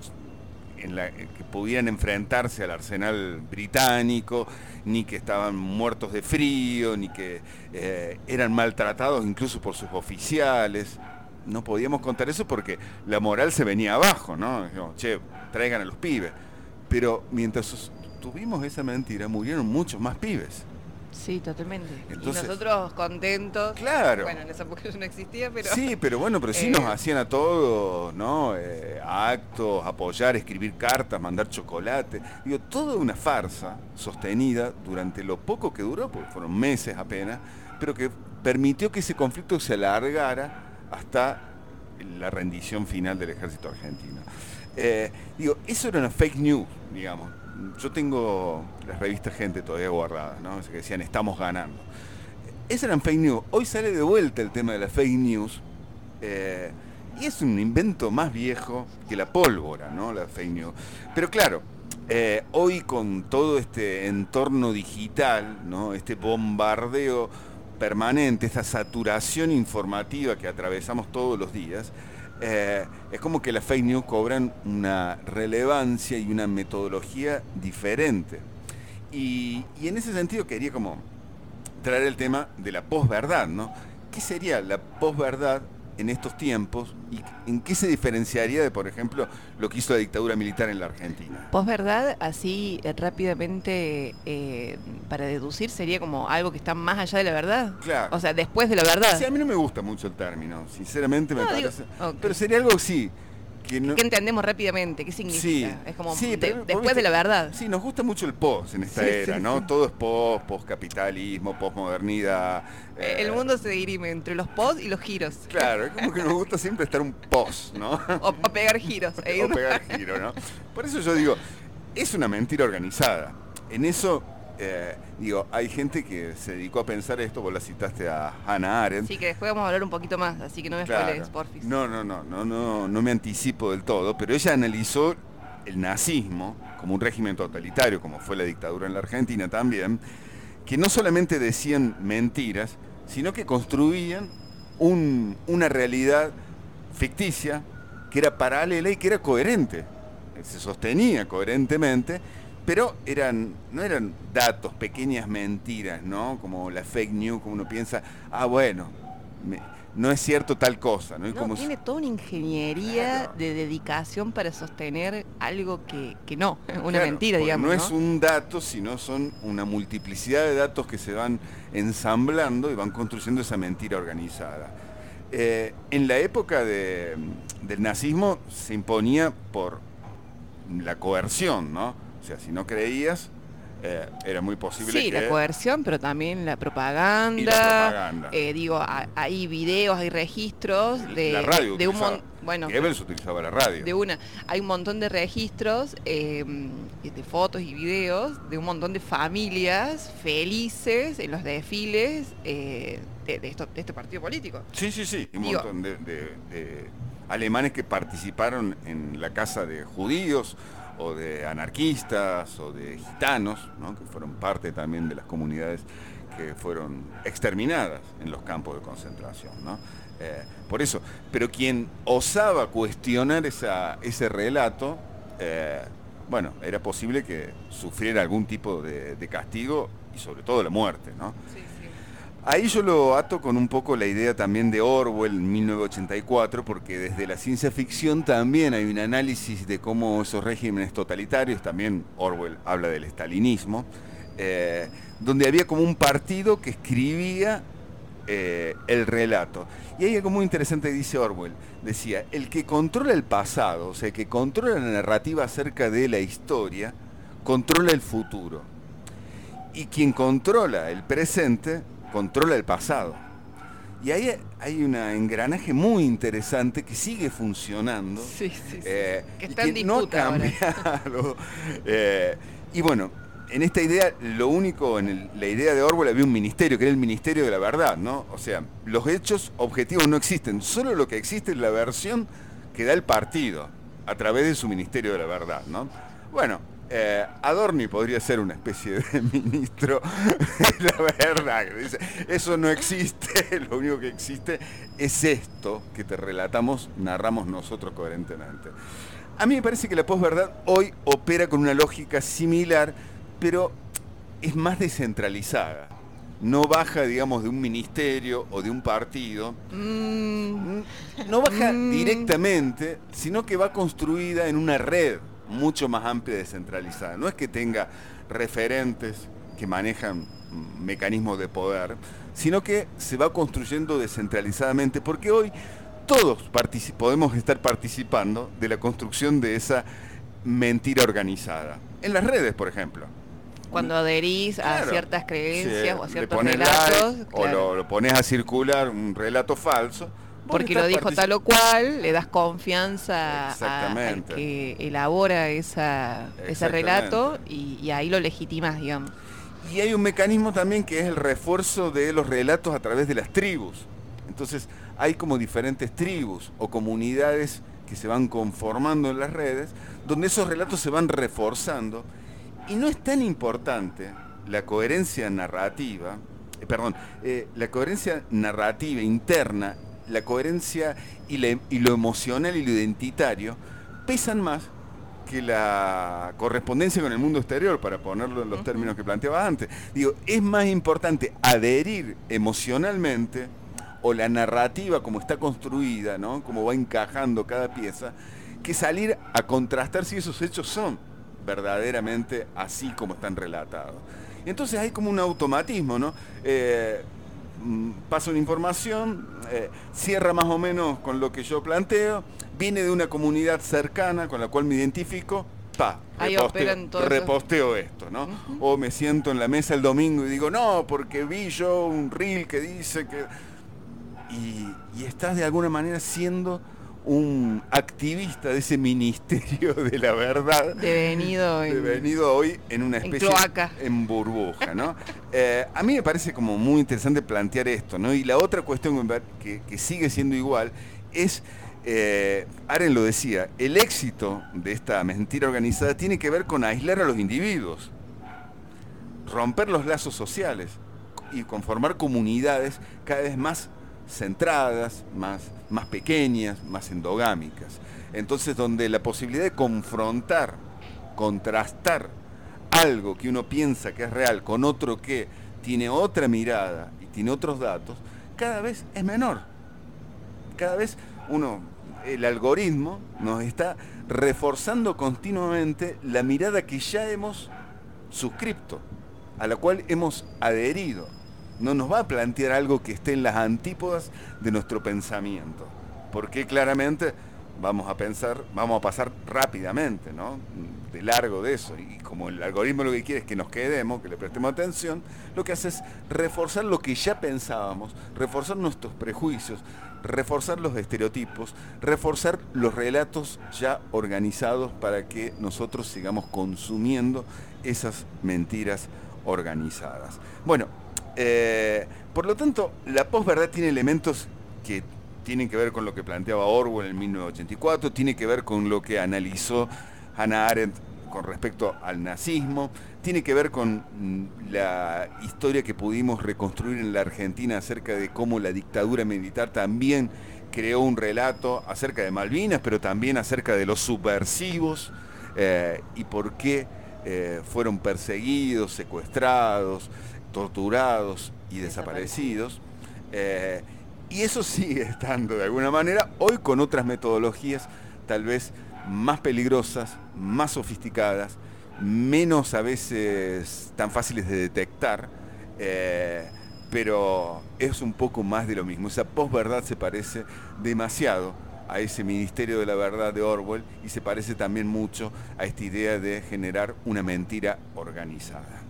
que pudieran enfrentarse al arsenal británico, ni que estaban muertos de frío, ni que eran maltratados incluso por sus oficiales. No podíamos contar eso porque la moral se venía abajo, ¿no? Dijimos, che, traigan a los pibes. Pero mientras tuvimos esa mentira, murieron muchos más pibes. Sí, totalmente. Entonces, y nosotros contentos. Claro. Bueno, en esa época eso no existía, pero... Sí, pero bueno, pero sí nos hacían a todos, ¿no? Actos, apoyar, escribir cartas, mandar chocolate. Digo, toda una farsa sostenida durante lo poco que duró, porque fueron meses apenas, pero que permitió que ese conflicto se alargara hasta la rendición final del ejército argentino. Digo, eso era una fake news, digamos. Yo tengo las revistas Gente todavía guardadas, ¿no? Que decían, estamos ganando. Esas eran fake news. Hoy sale de vuelta el tema de las fake news, y es un invento más viejo que la pólvora, ¿no? La fake news. Pero claro, hoy con todo este entorno digital, ¿no? Este bombardeo permanente, esta saturación informativa que atravesamos todos los días, es como que las fake news cobran una relevancia y una metodología diferente. Y en ese sentido quería como traer el tema de la posverdad, ¿no? ¿Qué sería la posverdad en estos tiempos y en qué se diferenciaría de, por ejemplo, lo que hizo la dictadura militar en la Argentina? Posverdad, así rápidamente, para deducir, sería como algo que está más allá de la verdad. Claro. O sea, después de la verdad. Sí, a mí no me gusta mucho el término, sinceramente me parece. Okay. Pero sería algo así. Que entendemos rápidamente, ¿qué significa? Sí, es como sí, después de la verdad. Sí, nos gusta mucho el post en esta era, ¿no? Sí. Todo es postcapitalismo, postmodernidad. El mundo se dirime entre los post y los giros. Claro, es como que nos gusta siempre estar un post, ¿no? O pegar giros. O pegar giros, ¿no? Por eso yo digo, es una mentira organizada. En eso, digo, hay gente que se dedicó a pensar esto, vos la citaste a Hannah Arendt. Sí, que después vamos a hablar un poquito más, así que no me spoilees, porfis. No me anticipo del todo, pero ella analizó el nazismo como un régimen totalitario, como fue la dictadura en la Argentina también, que no solamente decían mentiras, sino que construían una realidad ficticia que era paralela y que era coherente, se sostenía coherentemente. Pero no eran datos, pequeñas mentiras, ¿no? Como la fake news, como uno piensa, no es cierto tal cosa, ¿no? Tiene toda una ingeniería de dedicación para sostener algo que no, una mentira, digamos. No es un dato, sino son una multiplicidad de datos que se van ensamblando y van construyendo esa mentira organizada. En la época del nazismo se imponía por la coerción, ¿no? O sea, si no creías, era muy posible que... Sí, la coerción, pero también la propaganda. Y la propaganda. Hay videos, hay registros de... La radio de Goebbels utilizaba la radio. Hay un montón de registros, de fotos y videos, de un montón de familias felices en los desfiles de este partido político. Sí. Un montón de alemanes que participaron en la casa de judíos, o de anarquistas, o de gitanos, ¿no? Que fueron parte también de las comunidades que fueron exterminadas en los campos de concentración, ¿no? Por eso, pero quien osaba cuestionar ese relato, era posible que sufriera algún tipo de castigo y sobre todo la muerte, ¿no? Sí. Ahí yo lo ato con un poco la idea también de Orwell en 1984, porque desde la ciencia ficción también hay un análisis de cómo esos regímenes totalitarios, también Orwell habla del estalinismo, donde había como un partido que escribía el relato. Y hay algo muy interesante que dice Orwell. Decía, el que controla el pasado, o sea, el que controla la narrativa acerca de la historia, controla el futuro. Y quien controla el presente, controla el pasado. Y ahí hay un engranaje muy interesante que sigue funcionando. Sí. Que está en no ha disputa ahora. cambiado. Y bueno, en esta idea, lo único, la idea de Orwell había un ministerio, que era el Ministerio de la Verdad, ¿no? O sea, los hechos objetivos no existen, solo lo que existe es la versión que da el partido a través de su Ministerio de la Verdad, ¿no? Bueno, Adorni podría ser una especie de ministro de la verdad, que dice, eso no existe, lo único que existe es esto que te relatamos, narramos nosotros coherentemente. A mí me parece que la posverdad hoy opera con una lógica similar, pero es más descentralizada. No baja, digamos, de un ministerio o de un partido. No baja directamente, sino que va construida en una red mucho más amplia y descentralizada. No es que tenga referentes que manejan mecanismos de poder, sino que se va construyendo descentralizadamente, porque hoy todos podemos estar participando de la construcción de esa mentira organizada. En las redes, por ejemplo. Cuando adherís Claro. a ciertas creencias o a Le ciertos pones relatos, like, claro, o lo pones a circular un relato falso. vos porque estás lo dijo tal o cual, le das confianza al Exactamente. que elabora ese Exactamente. relato y ahí lo legitimas, digamos. Y hay un mecanismo también que es el refuerzo de los relatos a través de las tribus. Entonces hay como diferentes tribus o comunidades que se van conformando en las redes, donde esos relatos se van reforzando. Y no es tan importante la coherencia narrativa, la coherencia narrativa interna, la coherencia y lo emocional y lo identitario pesan más que la correspondencia con el mundo exterior, para ponerlo en los términos que planteaba antes. Digo, es más importante adherir emocionalmente, o la narrativa como está construida, ¿no? Como va encajando cada pieza, que salir a contrastar si esos hechos son verdaderamente así como están relatados. Entonces hay como un automatismo, ¿no? Pasa una información, cierra más o menos con lo que yo planteo, viene de una comunidad cercana con la cual me identifico, Ahí operan todos reposteo esto, ¿no? O me siento en la mesa el domingo y digo, no, porque vi yo un reel que dice que... Y estás de alguna manera siendo un activista de ese ministerio de la verdad, devenido hoy en una especie cloaca, en burbuja, ¿no? A mí me parece como muy interesante plantear esto, ¿no? Y la otra cuestión que sigue siendo igual es, Arendt lo decía, el éxito de esta mentira organizada tiene que ver con aislar a los individuos, romper los lazos sociales y conformar comunidades cada vez más centradas, más pequeñas, más endogámicas. Entonces, donde la posibilidad de confrontar, contrastar algo que uno piensa que es real con otro que tiene otra mirada y tiene otros datos, cada vez es menor. Cada vez el algoritmo nos está reforzando continuamente la mirada que ya hemos suscripto, a la cual hemos adherido. No nos va a plantear algo que esté en las antípodas de nuestro pensamiento, porque claramente vamos a pasar rápidamente, ¿no? De largo de eso, y como el algoritmo lo que quiere es que nos quedemos, que le prestemos atención, lo que hace es reforzar lo que ya pensábamos, reforzar nuestros prejuicios, reforzar los estereotipos, reforzar los relatos ya organizados para que nosotros sigamos consumiendo esas mentiras organizadas. Bueno, por lo tanto, la posverdad tiene elementos que tienen que ver con lo que planteaba Orwell en 1984, tiene que ver con lo que analizó Hannah Arendt con respecto al nazismo, tiene que ver con la historia que pudimos reconstruir en la Argentina acerca de cómo la dictadura militar también creó un relato acerca de Malvinas, pero también acerca de los subversivos y por qué fueron perseguidos, secuestrados, torturados y desaparecidos. Y eso sigue estando de alguna manera hoy con otras metodologías tal vez más peligrosas, más sofisticadas, menos a veces tan fáciles de detectar, pero es un poco más de lo mismo. Esa posverdad se parece demasiado a ese Ministerio de la Verdad de Orwell y se parece también mucho a esta idea de generar una mentira organizada.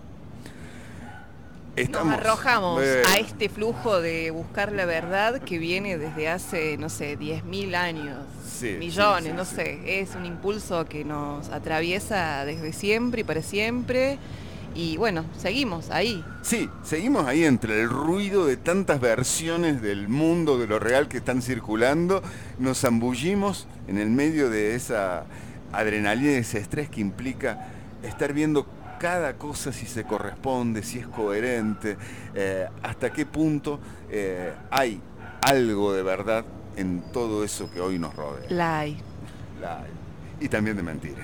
Nos arrojamos a este flujo de buscar la verdad que viene desde hace, no sé, 10.000 años, millones, no sé. Es un impulso que nos atraviesa desde siempre y para siempre. Y bueno, seguimos ahí. Sí, seguimos ahí entre el ruido de tantas versiones del mundo, de lo real que están circulando. Nos zambullimos en el medio de esa adrenalina y ese estrés que implica estar viendo cada cosa, si se corresponde, si es coherente, hasta qué punto hay algo de verdad en todo eso que hoy nos rodea. La hay. Y también de mentira.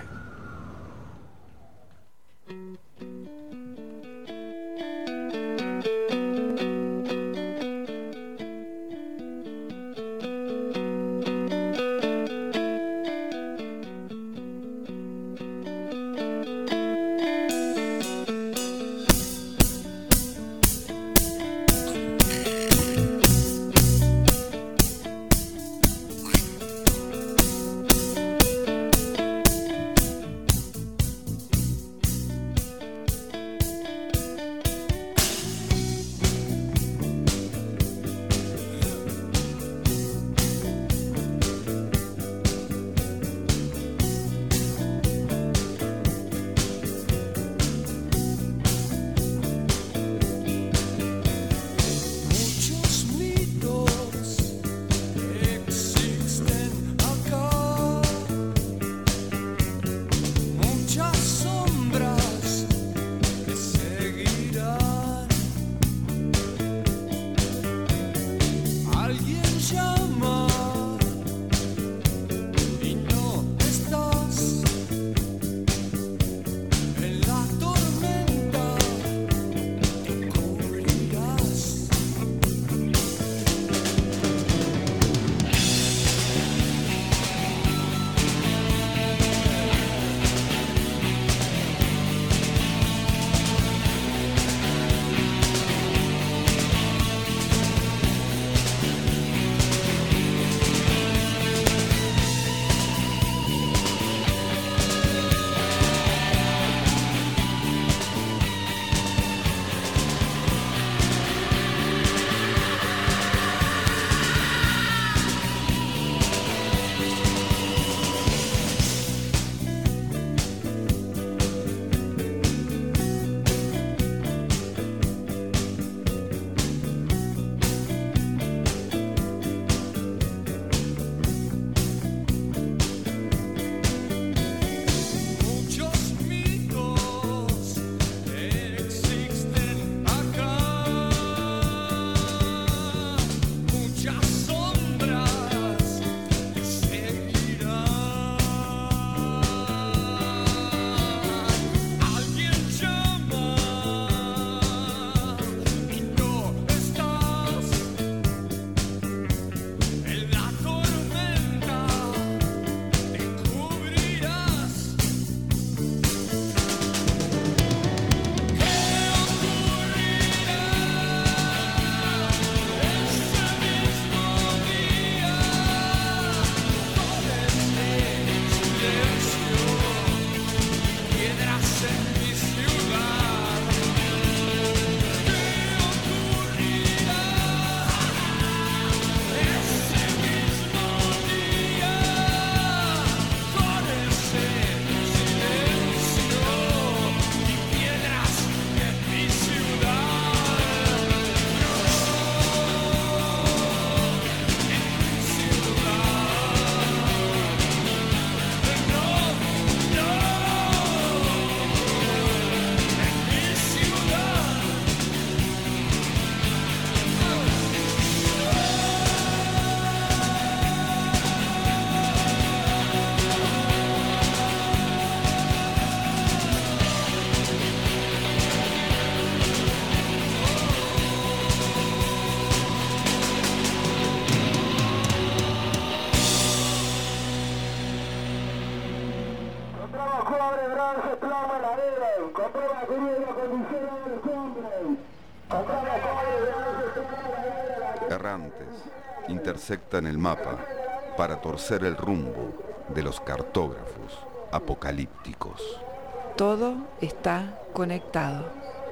errantes intersectan el mapa para torcer el rumbo de los cartógrafos apocalípticos. Todo está conectado.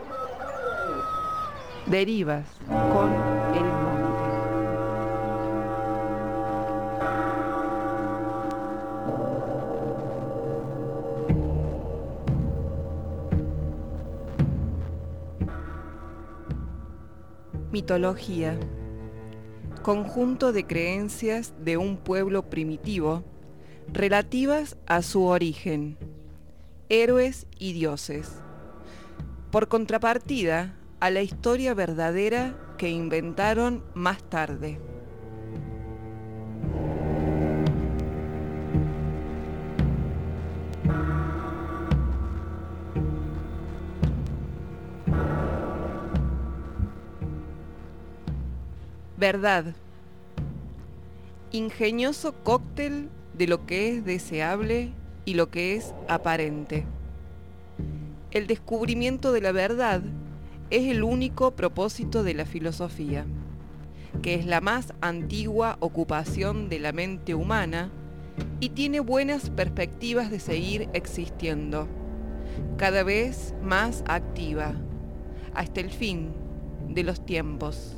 Derivas con el monte. Mitología. Conjunto de creencias de un pueblo primitivo relativas a su origen, héroes y dioses. Por contrapartida, a la historia verdadera que inventaron más tarde. Verdad. Ingenioso cóctel de lo que es deseable y lo que es aparente. El descubrimiento de la verdad es el único propósito de la filosofía, que es la más antigua ocupación de la mente humana y tiene buenas perspectivas de seguir existiendo, cada vez más activa, hasta el fin de los tiempos.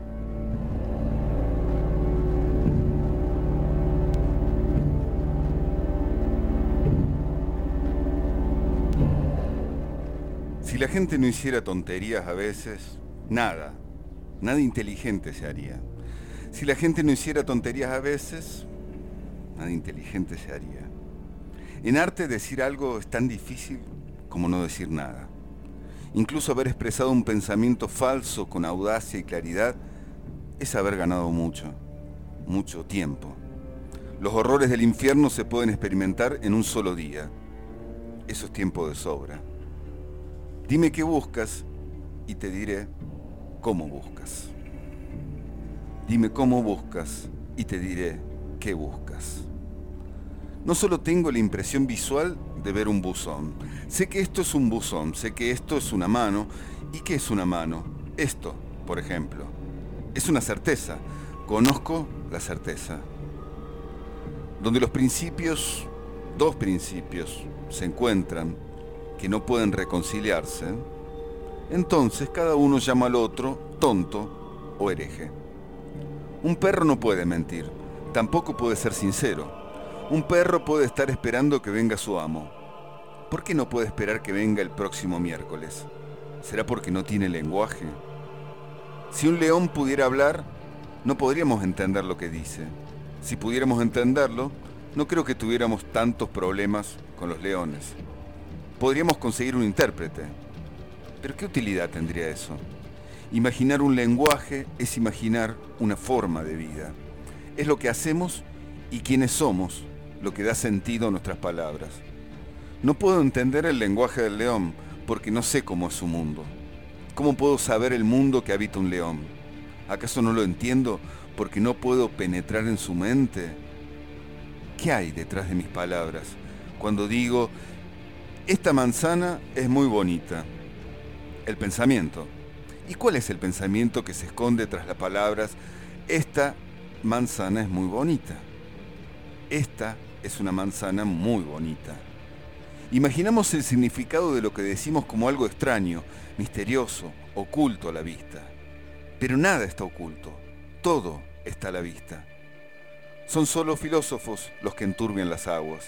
Si la gente no hiciera tonterías a veces, nada inteligente se haría. Si la gente no hiciera tonterías a veces, nada inteligente se haría. En arte decir algo es tan difícil como no decir nada. Incluso haber expresado un pensamiento falso con audacia y claridad es haber ganado mucho tiempo. Los horrores del infierno se pueden experimentar en un solo día. Eso es tiempo de sobra. Dime qué buscas y te diré cómo buscas. Dime cómo buscas y te diré qué buscas. No solo tengo la impresión visual de ver un buzón. Sé que esto es un buzón, sé que esto es una mano. ¿Y qué es una mano? Esto, por ejemplo. Es una certeza. Conozco la certeza. Donde los principios, dos principios, se encuentran, que no pueden reconciliarse, entonces cada uno llama al otro tonto o hereje. Un perro no puede mentir, tampoco puede ser sincero. Un perro puede estar esperando que venga su amo. ¿Por qué no puede esperar que venga el próximo miércoles? ¿Será porque no tiene lenguaje? Si un león pudiera hablar, no podríamos entender lo que dice. Si pudiéramos entenderlo, no creo que tuviéramos tantos problemas con los leones. Podríamos conseguir un intérprete. ¿Pero qué utilidad tendría eso? Imaginar un lenguaje es imaginar una forma de vida. Es lo que hacemos y quiénes somos lo que da sentido a nuestras palabras. No puedo entender el lenguaje del león porque no sé cómo es su mundo. ¿Cómo puedo saber el mundo que habita un león? ¿Acaso no lo entiendo porque no puedo penetrar en su mente? ¿Qué hay detrás de mis palabras cuando digo esta manzana es muy bonita? El pensamiento. ¿Y cuál es el pensamiento que se esconde tras las palabras esta manzana es muy bonita? Esta es una manzana muy bonita. Imaginamos el significado de lo que decimos como algo extraño, misterioso, oculto a la vista. Pero nada está oculto, todo está a la vista. Son solo filósofos los que enturbian las aguas.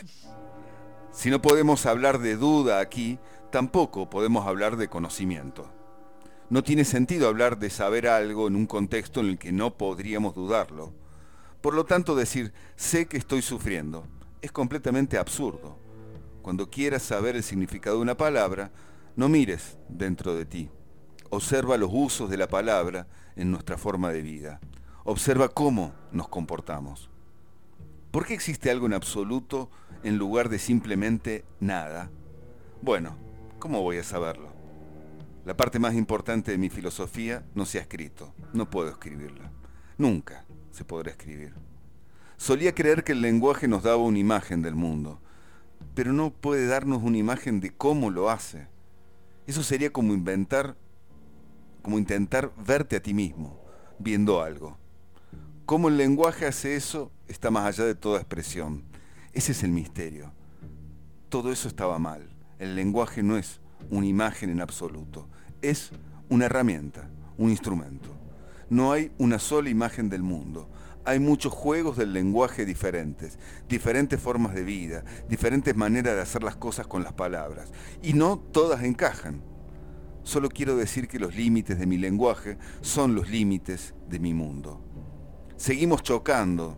Si no podemos hablar de duda aquí, tampoco podemos hablar de conocimiento. No tiene sentido hablar de saber algo en un contexto en el que no podríamos dudarlo. Por lo tanto, decir, sé que estoy sufriendo, es completamente absurdo. Cuando quieras saber el significado de una palabra, no mires dentro de ti. Observa los usos de la palabra en nuestra forma de vida. Observa cómo nos comportamos. ¿Por qué existe algo en absoluto en lugar de simplemente nada? Bueno, ¿cómo voy a saberlo? La parte más importante de mi filosofía no se ha escrito. No puedo escribirla. Nunca se podrá escribir. Solía creer que el lenguaje nos daba una imagen del mundo, pero no puede darnos una imagen de cómo lo hace. Eso sería como intentar verte a ti mismo, viendo algo. Cómo el lenguaje hace eso está más allá de toda expresión. Ese es el misterio. Todo eso estaba mal. El lenguaje no es una imagen en absoluto. Es una herramienta, un instrumento. No hay una sola imagen del mundo. Hay muchos juegos del lenguaje diferentes formas de vida, diferentes maneras de hacer las cosas con las palabras. Y no todas encajan. Solo quiero decir que los límites de mi lenguaje son los límites de mi mundo. Seguimos chocando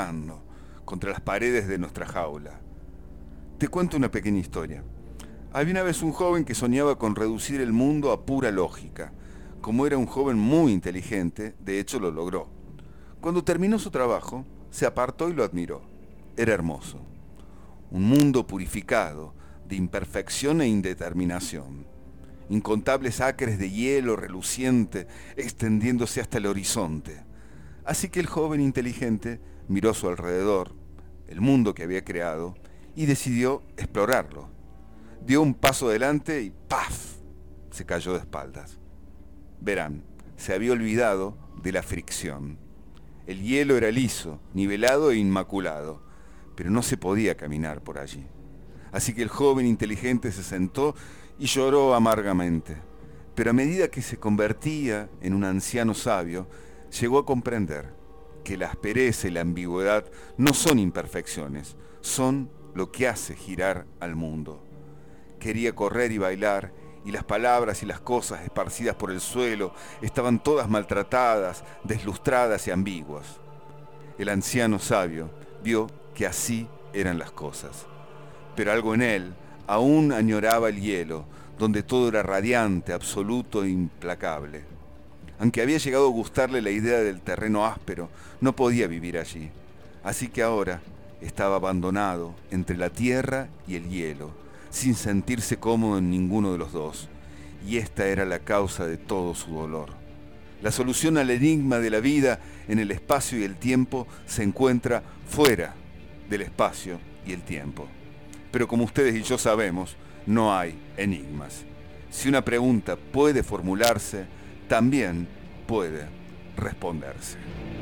contra las paredes de nuestra jaula. Te cuento una pequeña historia. Había una vez un joven que soñaba con reducir el mundo a pura lógica. Como era un joven muy inteligente, de hecho lo logró. Cuando terminó su trabajo, se apartó y lo admiró. Era hermoso. Un mundo purificado, de imperfección e indeterminación. Incontables acres de hielo reluciente extendiéndose hasta el horizonte. Así que el joven inteligente miró a su alrededor, el mundo que había creado, y decidió explorarlo. Dio un paso adelante y ¡paf! Se cayó de espaldas. Verán, se había olvidado de la fricción. El hielo era liso, nivelado e inmaculado, pero no se podía caminar por allí. Así que el joven inteligente se sentó y lloró amargamente. Pero a medida que se convertía en un anciano sabio, llegó a comprender que la aspereza y la ambigüedad no son imperfecciones, son lo que hace girar al mundo. Quería correr y bailar, y las palabras y las cosas esparcidas por el suelo estaban todas maltratadas, deslustradas y ambiguas. El anciano sabio vio que así eran las cosas, pero algo en él aún añoraba el hielo, donde todo era radiante, absoluto e implacable. Aunque había llegado a gustarle la idea del terreno áspero, no podía vivir allí. Así que ahora estaba abandonado entre la tierra y el hielo, sin sentirse cómodo en ninguno de los dos. Y esta era la causa de todo su dolor. La solución al enigma de la vida en el espacio y el tiempo se encuentra fuera del espacio y el tiempo. Pero como ustedes y yo sabemos, no hay enigmas. Si una pregunta puede formularse, también puede responderse.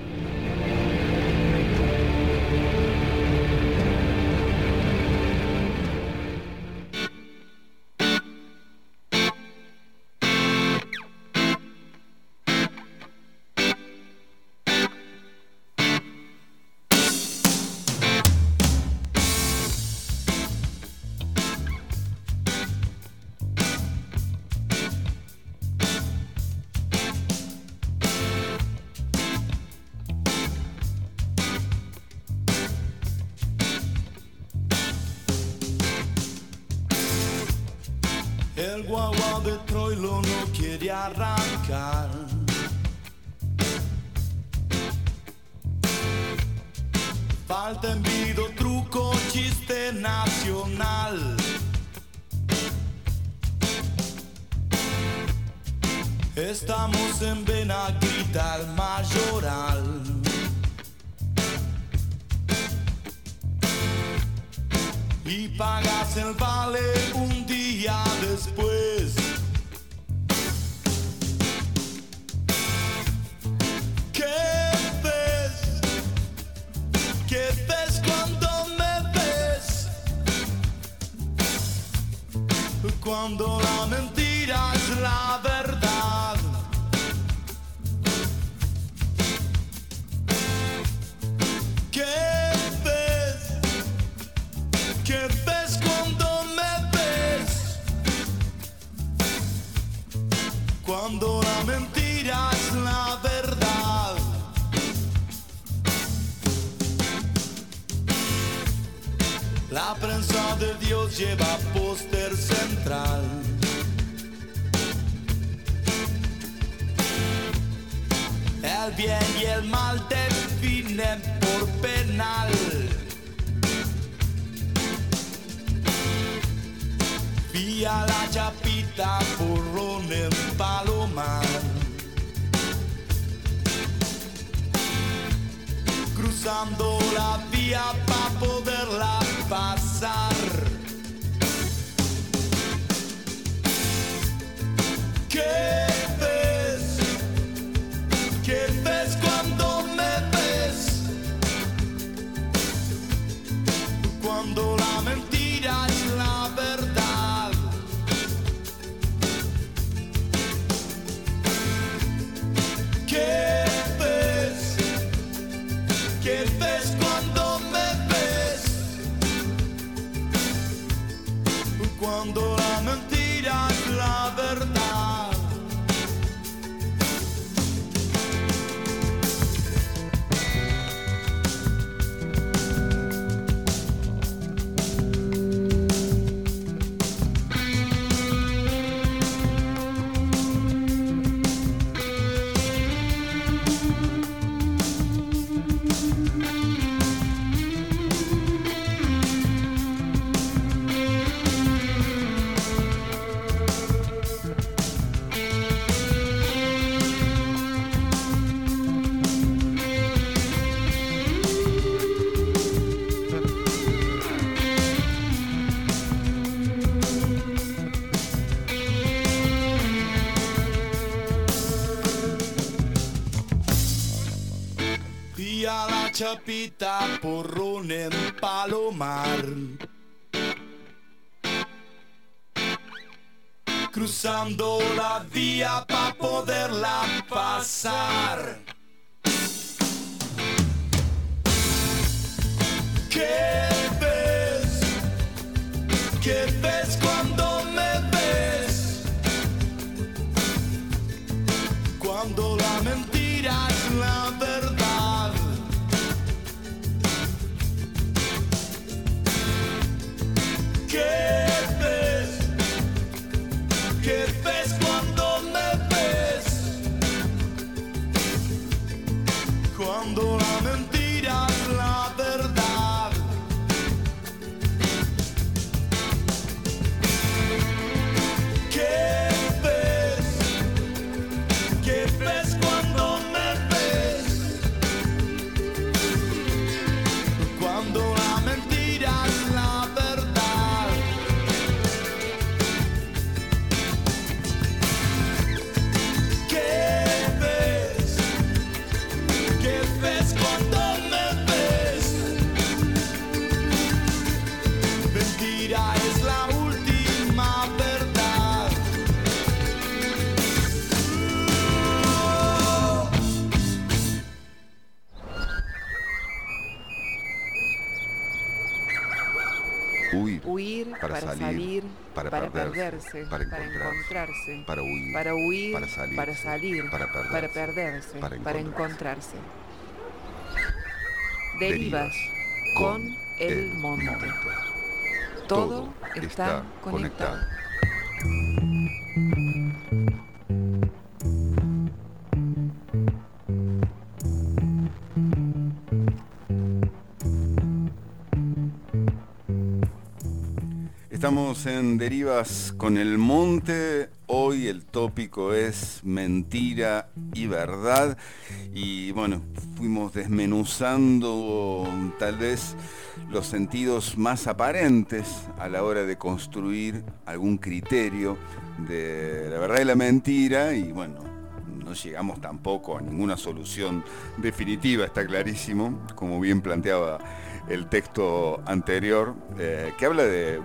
El guagua de Troilo no quiere arrancar. Falta envido, truco, chiste nacional. Estamos en Benaguita, el Mayoral. Y pagas el vale un día después. ¿Qué ves? ¿Qué ves cuando me ves? Cuando la mentira es la verdad. ¿Qué ¿qué ves cuando me ves? Cuando la mentira es la verdad. La prensa de Dios lleva póster central. El bien y el mal definen por penal. Vía la Chapita, Porrón en Palomar. Cruzando la vía para poderla pasar. ¿Qué ves? ¿Qué ves cuando me ves? chapita porrón en Palomar. Cruzando la vía pa' poderla pasar. ¿Qué ves? ¿Qué ves cuando me ves? Cuando la mentira es la verdad. ¿Qué ves? ¿Qué ves cuando me ves? Cuando la mentira es la verdad. ¿Qué ves? ¿Qué ves cuando me ves? Cuando la mentira es la verdad. ¿Qué ves? ¿Qué ves cuando me ves? Mentira es la última verdad. Huir, para salir, para perderse, para encontrarse, para huir, para salir, para perderse, para encontrarse. Derivas con el monte. Todo está conectado. Estamos en Derivas con el Monte. Hoy el tópico es mentira y verdad. Y bueno, fuimos desmenuzando tal vez los sentidos más aparentes a la hora de construir algún criterio de la verdad y la mentira. Y bueno, no llegamos tampoco a ninguna solución definitiva, está clarísimo, como bien planteaba el texto anterior, que habla de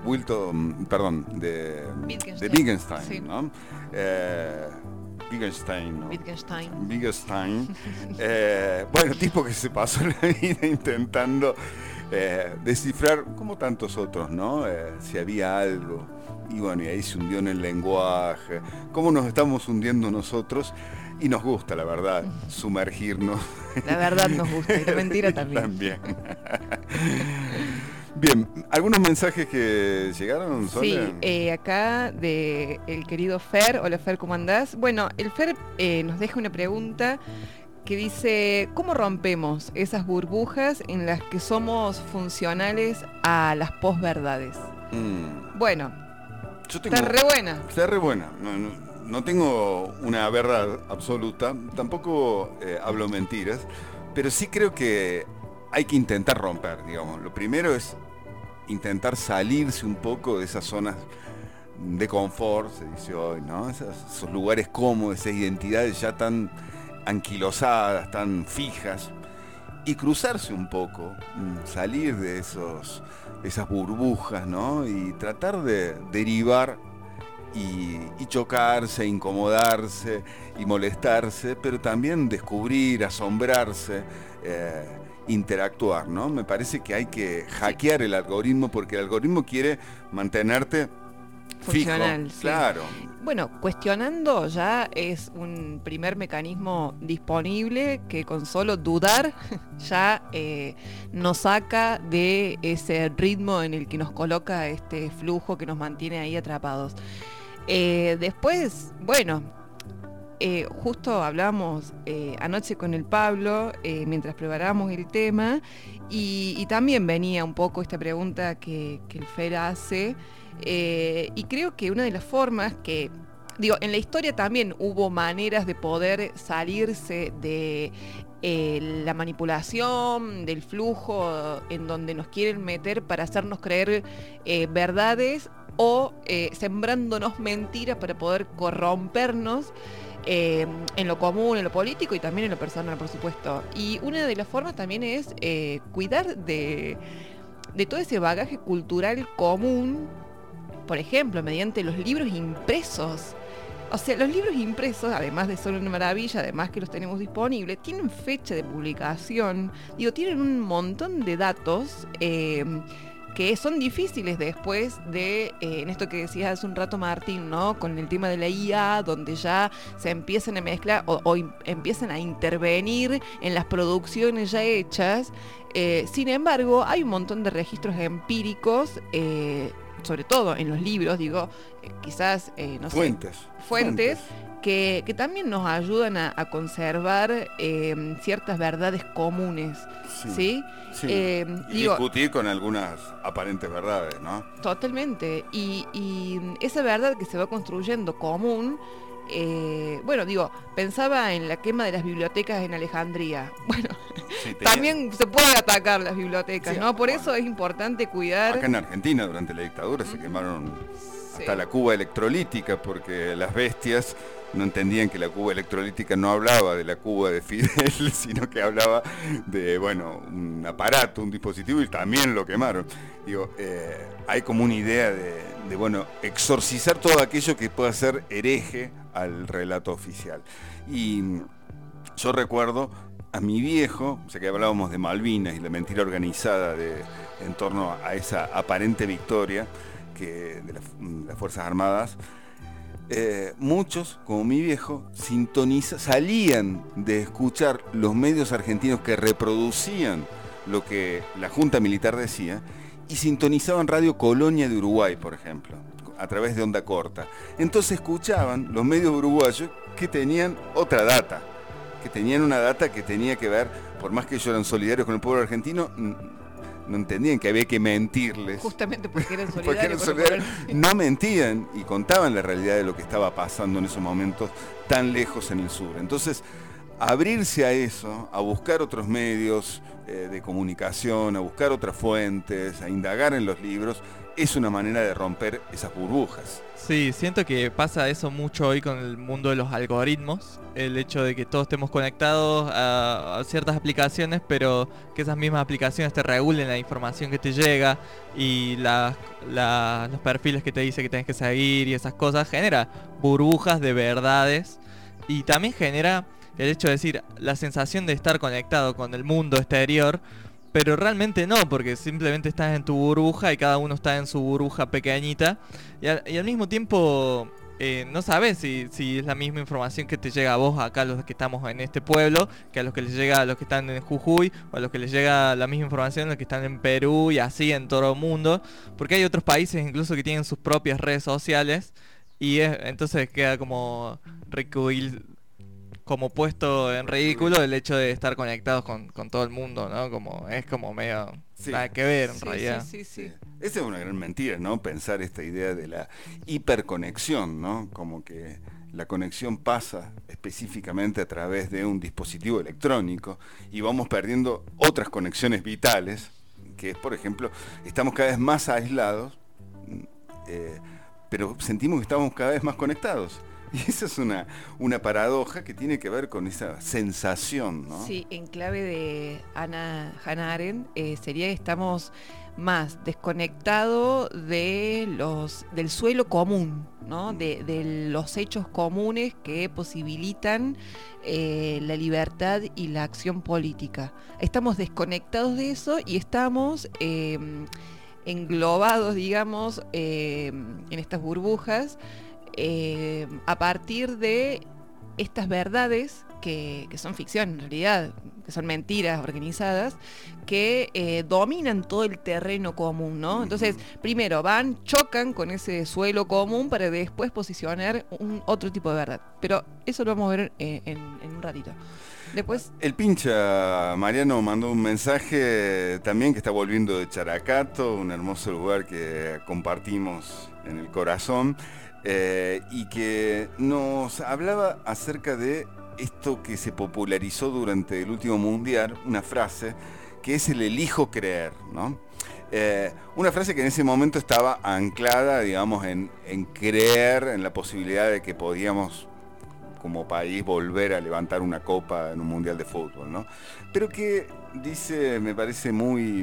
Wittgenstein, sí. ¿no? Wittgenstein, ¿no? Wittgenstein. Bueno, tipo que se pasó la vida intentando descifrar, como tantos otros, ¿no? Si había algo. Y bueno, y ahí se hundió en el lenguaje. Cómo nos estamos hundiendo nosotros. Y nos gusta, la verdad, sumergirnos. La verdad nos gusta, y la mentira también. También. Bien, ¿algunos mensajes que llegaron, Sole? Sí, acá de el querido Fer. Hola Fer, ¿cómo andás? Bueno, el Fer nos deja una pregunta que dice: ¿cómo rompemos esas burbujas en las que somos funcionales a las posverdades? Bueno, está re buena. Está re buena. No tengo una verdad absoluta, tampoco hablo mentiras, pero sí creo que hay que intentar romper, digamos. Lo primero es intentar salirse un poco de esas zonas de confort, se dice hoy, ¿no? Esos lugares cómodos, esas identidades ya tan anquilosadas, tan fijas, y cruzarse un poco, salir de esas burbujas, ¿no? Y tratar de derivar y chocarse, incomodarse y molestarse, pero también descubrir, asombrarse, interactuar, ¿no? Me parece que hay que hackear el algoritmo, porque el algoritmo quiere mantenerte funcional, fijo. sí. Claro. Bueno, cuestionando ya es un primer mecanismo disponible que con solo dudar ya nos saca de ese ritmo en el que nos coloca este flujo que nos mantiene ahí atrapados. Después, bueno, justo hablamos anoche con el Pablo mientras preparábamos el tema y también venía un poco esta pregunta que el Fer hace. Y creo que una de las formas que, digo, en la historia también hubo maneras de poder salirse de la manipulación, del flujo en donde nos quieren meter para hacernos creer sembrándonos mentiras para poder corrompernos. en lo común, en lo político y también en lo personal, por supuesto. Y una de las formas también es cuidar de todo ese bagaje cultural común, por ejemplo, mediante los libros impresos. O sea, los libros impresos, además de ser una maravilla, además que los tenemos disponibles, tienen fecha de publicación, tienen un montón de datos que son difíciles después de, en esto que decías hace un rato Martín, ¿no? Con el tema de la IA, donde ya se empiezan a mezclar o empiezan a intervenir en las producciones ya hechas. Sin embargo, hay un montón de registros empíricos, sobre todo en los libros, quizás, no sé, fuentes que también nos ayudan a conservar ciertas verdades comunes, ¿sí? Y discutir con algunas aparentes verdades, ¿no? Totalmente. Y esa verdad que se va construyendo común, pensaba en la quema de las bibliotecas en Alejandría. Bueno, también se puede atacar las bibliotecas, ¿no? Por eso es importante cuidar... Acá en Argentina, durante la dictadura, se quemaron hasta la cuba electrolítica, porque las bestias no entendían que la cuba electrolítica no hablaba de la cuba de Fidel, sino que hablaba de, un aparato, un dispositivo, y también lo quemaron. Hay como una idea de exorcizar todo aquello que pueda ser hereje al relato oficial. Y yo recuerdo a mi viejo, o sea que hablábamos de Malvinas y la mentira organizada en torno a esa aparente victoria de las Fuerzas Armadas. Muchos, como mi viejo, salían de escuchar los medios argentinos que reproducían lo que la Junta Militar decía y sintonizaban Radio Colonia de Uruguay, por ejemplo, a través de onda corta. Entonces escuchaban los medios uruguayos que tenían otra data, que tenían una data que tenía que ver, por más que ellos eran solidarios con el pueblo argentino, no entendían que había que mentirles. Justamente porque eran solidarios. No mentían y contaban la realidad de lo que estaba pasando en esos momentos tan lejos en el sur. Entonces, abrirse a eso, a buscar otros medios de comunicación, a buscar otras fuentes, a indagar en los libros, es una manera de romper esas burbujas. Sí, siento que pasa eso mucho hoy con el mundo de los algoritmos, el hecho de que todos estemos conectados a ciertas aplicaciones, pero que esas mismas aplicaciones te regulen la información que te llega y los perfiles que te dice que tenés que seguir y esas cosas, genera burbujas de verdades y también genera el hecho de decir la sensación de estar conectado con el mundo exterior, pero realmente no, porque simplemente estás en tu burbuja y cada uno está en su burbuja pequeñita y al mismo tiempo no sabes si es la misma información que te llega a vos acá, los que estamos en este pueblo, que a los que les llega a los que están en Jujuy, o a los que les llega la misma información a los que están en Perú y así en todo el mundo, porque hay otros países incluso que tienen sus propias redes sociales y entonces queda como puesto en ridículo el hecho de estar conectados con todo el mundo, ¿no? Es como medio nada que ver en realidad. Sí. Esa es una gran mentira, ¿no? Pensar esta idea de la hiperconexión, ¿no? Como que la conexión pasa específicamente a través de un dispositivo electrónico y vamos perdiendo otras conexiones vitales, que es, por ejemplo, estamos cada vez más aislados, pero sentimos que estamos cada vez más conectados. Y esa es una paradoja que tiene que ver con esa sensación, ¿no? Sí, en clave de Hannah Arendt sería que estamos más desconectados del suelo común, ¿no? De los hechos comunes que posibilitan la libertad y la acción política. Estamos desconectados de eso y estamos englobados, digamos, en estas burbujas, a partir de estas verdades que son ficción en realidad, que son mentiras organizadas, que dominan todo el terreno común, ¿no? Entonces, primero chocan con ese suelo común para después posicionar otro tipo de verdad. Pero eso lo vamos a ver en un ratito. Después... El pincha Mariano mandó un mensaje también que está volviendo de Characato, un hermoso lugar que compartimos en el corazón. Y que nos hablaba acerca de esto que se popularizó durante el último mundial, una frase que es el elijo creer, ¿no? Una frase que en ese momento estaba anclada, digamos, en creer en la posibilidad de que podíamos como país volver a levantar una copa en un mundial de fútbol, ¿no? Pero que dice, me parece muy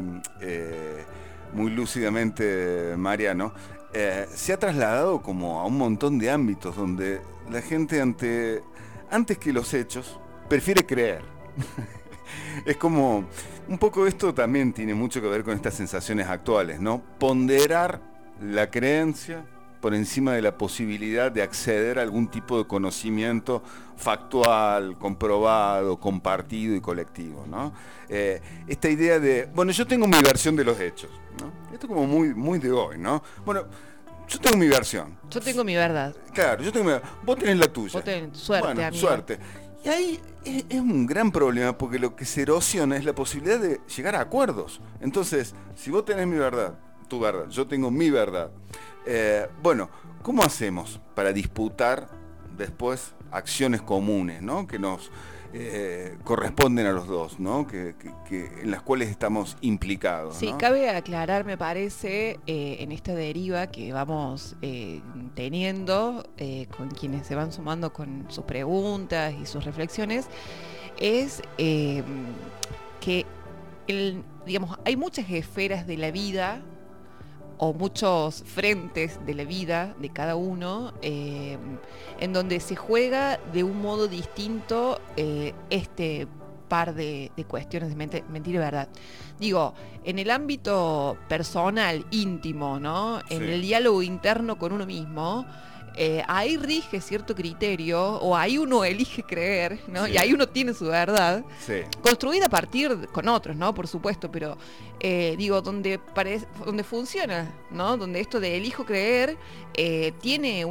lúcidamente Mariano, se ha trasladado como a un montón de ámbitos donde la gente antes que los hechos prefiere creer. Es como, un poco esto también tiene mucho que ver con estas sensaciones actuales, ¿no? Ponderar la creencia por encima de la posibilidad de acceder a algún tipo de conocimiento factual, comprobado, compartido y colectivo, ¿no? Esta idea de, bueno, yo tengo mi versión de los hechos, ¿no? Esto es como muy de hoy, ¿no? Bueno, yo tengo mi versión. Yo tengo mi verdad. Claro, yo tengo mi verdad. Vos tenés la tuya. Vos tenés suerte, bueno, amigo. Suerte. Y ahí es un gran problema porque lo que se erosiona es la posibilidad de llegar a acuerdos. Entonces, si vos tenés mi verdad, tu verdad, yo tengo mi verdad. Bueno, ¿cómo hacemos para disputar después acciones comunes, ¿no? Que nos corresponden a los dos, ¿no? En las cuales estamos implicados, Sí, ¿no? cabe aclarar, me parece, en esta deriva que vamos teniendo con quienes se van sumando con sus preguntas y sus reflexiones, es que digamos, hay muchas esferas de la vida o muchos frentes de la vida de cada uno en donde se juega de un modo distinto este par de cuestiones de mentira y verdad. Digo, en el ámbito personal, íntimo, ¿no? En Sí. el diálogo interno con uno mismo, ahí rige cierto criterio, o ahí uno elige creer, ¿no? Sí. Y ahí uno tiene su verdad, Sí. construida a partir con otros, ¿no? Por supuesto, pero digo, donde funciona, ¿no? Donde esto de elijo creer tiene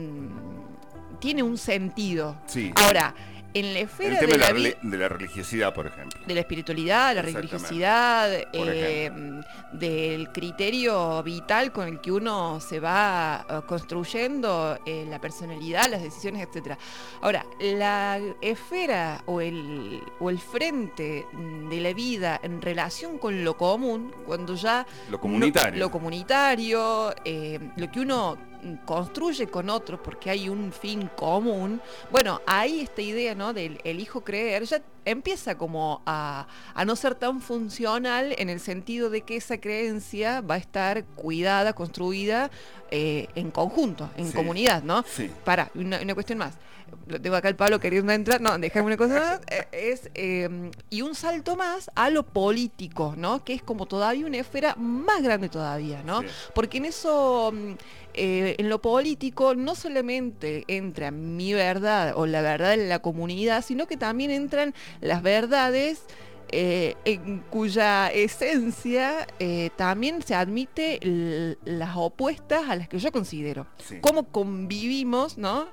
un sentido. Sí. Ahora, en la esfera El tema de la de la religiosidad, por ejemplo. de la espiritualidad, la Exactamente. religiosidad, Por ejemplo. del criterio vital con el que uno se va construyendo la personalidad, las decisiones, etcétera. Ahora, la esfera o el frente de la vida en relación con lo común, cuando ya Lo comunitario. lo comunitario, lo que uno construye con otros porque hay un fin común, bueno, ahí esta idea, ¿no?, del elijo creer ya empieza como a no ser tan funcional en el sentido de que esa creencia va a estar cuidada, construida en conjunto, en Sí. comunidad, ¿no? Sí. Para, una cuestión más. Lo tengo acá el Pablo queriendo entrar. No, déjame una cosa más. Y un salto más a lo político, ¿no? Que es como todavía una esfera más grande todavía, ¿no? Sí. Porque en eso, en lo político, no solamente entra mi verdad o la verdad de la comunidad, sino que también entran las verdades en cuya esencia también se admite las opuestas a las que yo considero. Sí. Cómo convivimos, ¿no?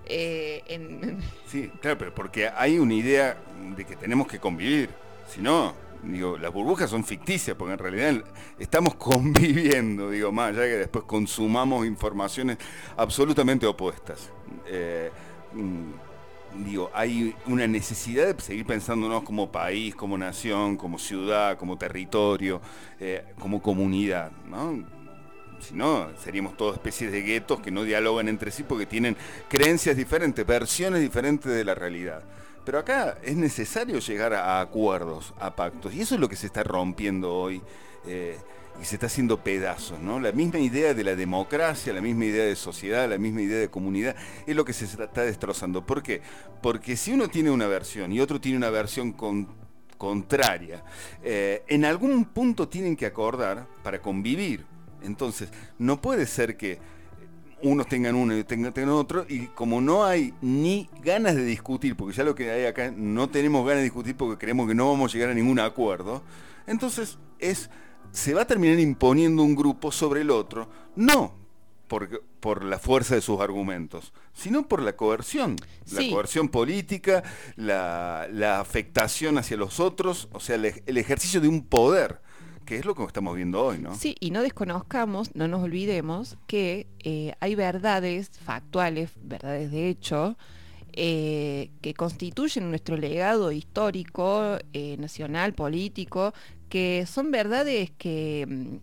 Sí, claro, pero porque hay una idea de que tenemos que convivir. Si no, digo, las burbujas son ficticias, porque en realidad estamos conviviendo, digo, más allá de que después consumamos informaciones absolutamente opuestas. Digo, hay una necesidad de seguir pensándonos como país, como nación, como ciudad, como territorio, como comunidad, ¿no? Si no, seríamos todas especies de guetos que no dialogan entre sí porque tienen creencias diferentes, versiones diferentes de la realidad. Pero acá es necesario llegar a acuerdos, a pactos, y eso es lo que se está rompiendo hoy y se está haciendo pedazos, ¿no? La misma idea de la democracia, la misma idea de sociedad, la misma idea de comunidad, es lo que se está destrozando. ¿Por qué? Porque si uno tiene una versión y otro tiene una versión contraria, en algún punto tienen que acordar para convivir. Entonces, no puede ser que unos tengan uno y tengan otro, y como no hay ni ganas de discutir, porque ya lo que hay acá, no tenemos ganas de discutir porque creemos que no vamos a llegar a ningún acuerdo, entonces se va a terminar imponiendo un grupo sobre el otro, no por la fuerza de sus argumentos, sino por la coerción, Sí. la coerción política, la afectación hacia los otros, o sea, el ejercicio de un poder, que es lo que estamos viendo hoy, ¿no? Sí, y no desconozcamos, no nos olvidemos que hay verdades factuales, verdades de hecho, que constituyen nuestro legado histórico, nacional, político, que son verdades que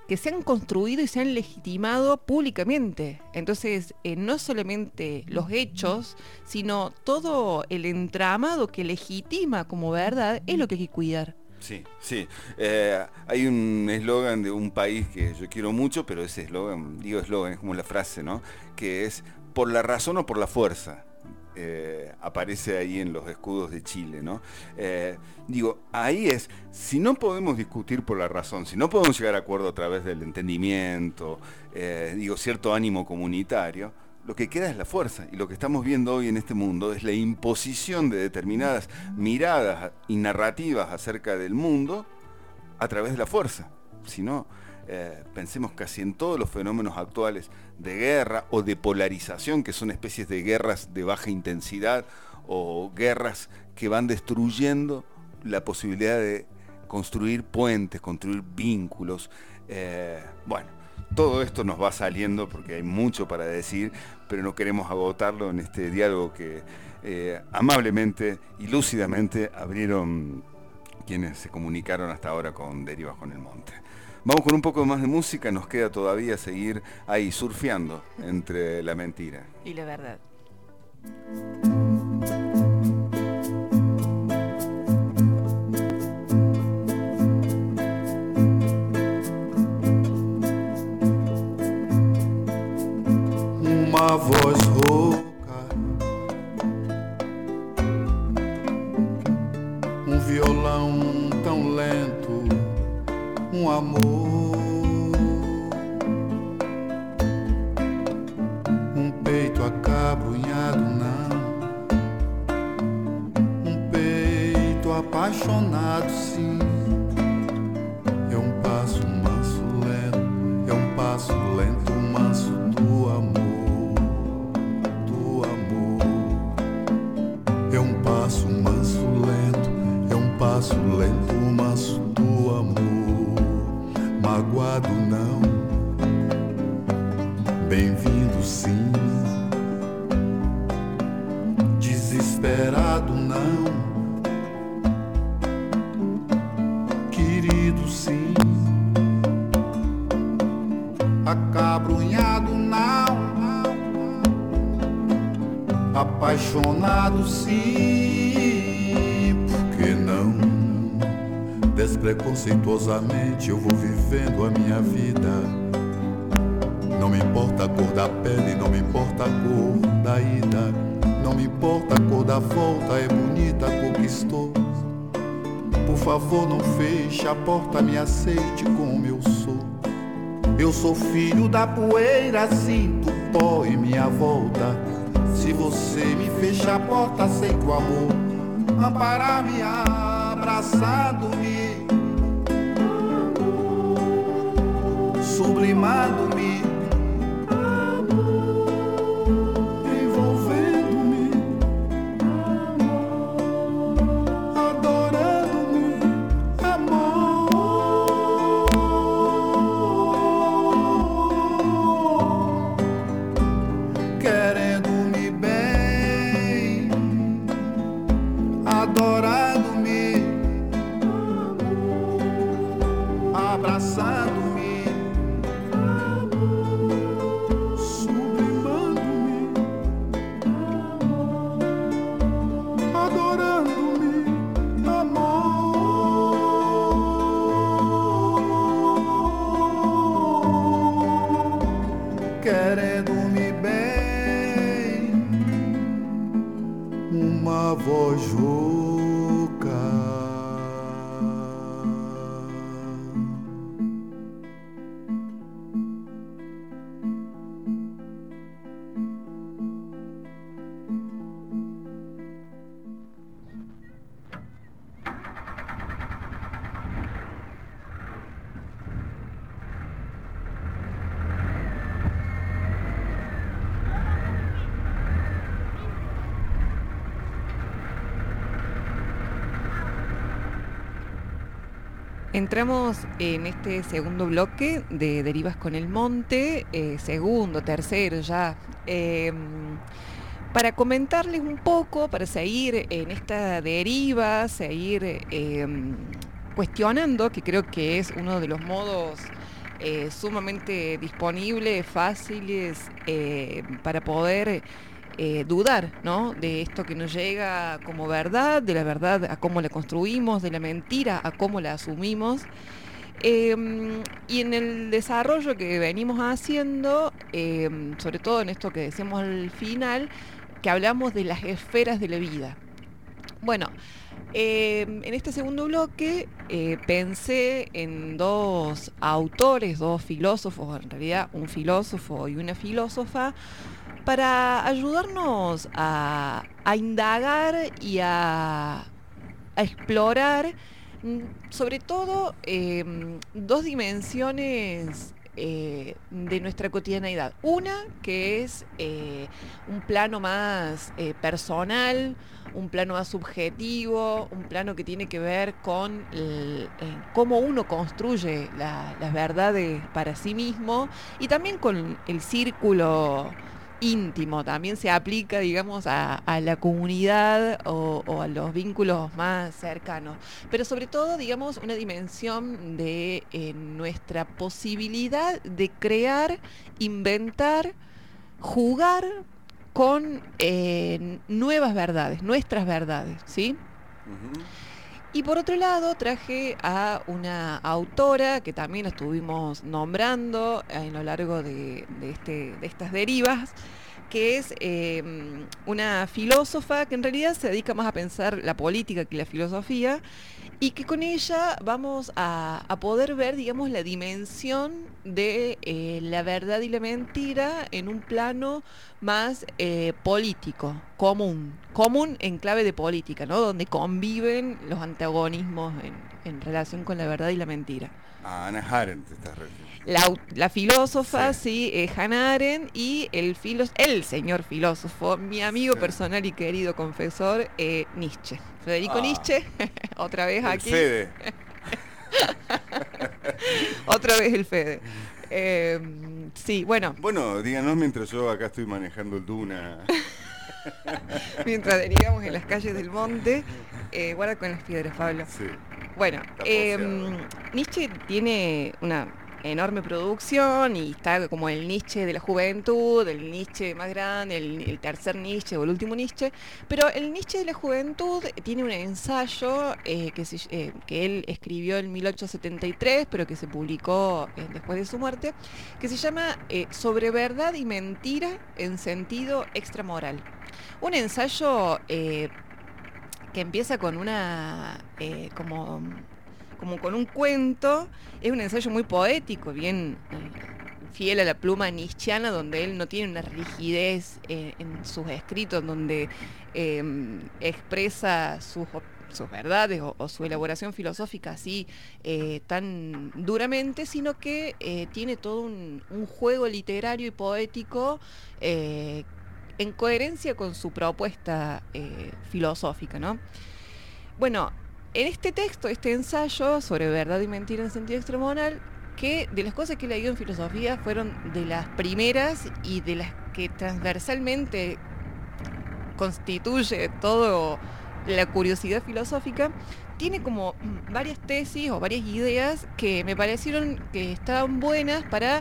que se han construido y se han legitimado públicamente. Entonces, no solamente los hechos, sino todo el entramado que legitima como verdad es lo que hay que cuidar. Sí, sí. Hay un eslogan de un país que yo quiero mucho, pero ese eslogan, es como la frase, ¿no? Que es por la razón o por la fuerza. Aparece ahí en los escudos de Chile, ¿no? Ahí es, si no podemos discutir por la razón, si no podemos llegar a acuerdo a través del entendimiento, cierto ánimo comunitario, lo que queda es la fuerza. Y lo que estamos viendo hoy en este mundo es la imposición de determinadas miradas y narrativas acerca del mundo a través de la fuerza. Si no, pensemos casi en todos los fenómenos actuales de guerra o de polarización, que son especies de guerras de baja intensidad o guerras que van destruyendo la posibilidad de construir puentes, construir vínculos. Todo esto nos va saliendo porque hay mucho para decir, pero no queremos agotarlo en este diálogo que amablemente y lúcidamente abrieron quienes se comunicaron hasta ahora con Derivas con el Monte. Vamos con un poco más de música, nos queda todavía seguir ahí surfeando entre la mentira y la verdad. Uma voz rouca, violão tão lento, amor, peito acabrunhado não, peito apaixonado sim. É passo manso lento, é passo lento manso do amor, do amor. É passo manso lento, é passo lento manso do amor. Magoado não, bem-vindo sim. Desesperado não, querido sim. Acabrunhado não, apaixonado sim. Por que não? Despreconceituosamente eu vou vivendo a minha vida. Não me importa a cor da pele, não me importa a cor da ida. Não me importa a cor da volta, é bonita a cor que estou. Por favor não feche a porta, me aceite como eu sou. Eu sou filho da poeira, sinto pó em minha volta. Se você me fecha a porta, aceito o amor. Amparar-me, abraçando-me, sublimando-me, envolvendo-me, adorando-me, amor. Querendo-me bem, adorando-me, abraçando-me, sublimando-me, adorando-me, amor. Querendo-me bem, uma voz rouca. Entramos en este segundo bloque de Derivas con el Monte, segundo, tercero ya, para comentarles un poco, para seguir en esta deriva, seguir cuestionando, que creo que es uno de los modos sumamente disponibles, fáciles para poder dudar, ¿no? De esto que nos llega como verdad, de la verdad a cómo la construimos, de la mentira a cómo la asumimos. Y en el desarrollo que venimos haciendo, sobre todo en esto que decíamos al final, que hablamos de las esferas de la vida. Bueno, en este segundo bloque pensé en dos autores, dos filósofos, en realidad un filósofo y una filósofa, para ayudarnos a indagar y a explorar, sobre todo, dos dimensiones de nuestra cotidianeidad. Una que es un plano más personal, un plano más subjetivo, un plano que tiene que ver con cómo uno construye las verdades para sí mismo, y también con el círculo íntimo, también se aplica, digamos, a la comunidad o a los vínculos más cercanos, pero sobre todo, digamos, una dimensión de nuestra posibilidad de crear, inventar, jugar con nuevas verdades, nuestras verdades, ¿sí? Uh-huh. Y por otro lado traje a una autora que también estuvimos nombrando a lo largo de estas derivas, que es una filósofa que en realidad se dedica más a pensar la política que la filosofía, y que con ella vamos a poder ver, digamos, la dimensión de la verdad y la mentira en un plano más político, común en clave de política, ¿no? Donde conviven los antagonismos en relación con la verdad y la mentira. A Hannah Arendt estás refiriendo. La filósofa, sí, Hannah Arendt, y el señor filósofo, mi amigo personal y querido confesor, Nietzsche. Federico Nietzsche, otra vez el aquí. Fede. Otra vez el Fede. Sí, bueno. Bueno, díganos mientras yo acá estoy manejando el Duna. Mientras derivamos en las calles del monte. Guarda con las piedras, Pablo. Sí. Bueno, Nietzsche tiene una enorme producción y está como el Nietzsche de la juventud, el Nietzsche más grande, el tercer Nietzsche o el último Nietzsche, pero el Nietzsche de la juventud tiene un ensayo que él escribió en 1873, pero que se publicó después de su muerte, que se llama Sobre verdad y mentira en sentido extramoral. Un ensayo que empieza con una como con un cuento. Es un ensayo muy poético, bien fiel a la pluma nietzscheana, donde él no tiene una rigidez en sus escritos, donde expresa sus verdades o su elaboración filosófica así tan duramente, sino que tiene todo un juego literario y poético en coherencia con su propuesta filosófica, ¿no? Bueno, en este texto, este ensayo sobre verdad y mentira en sentido extramoral, que de las cosas que he leído en filosofía fueron de las primeras y de las que transversalmente constituye todo la curiosidad filosófica, tiene como varias tesis o varias ideas que me parecieron que estaban buenas para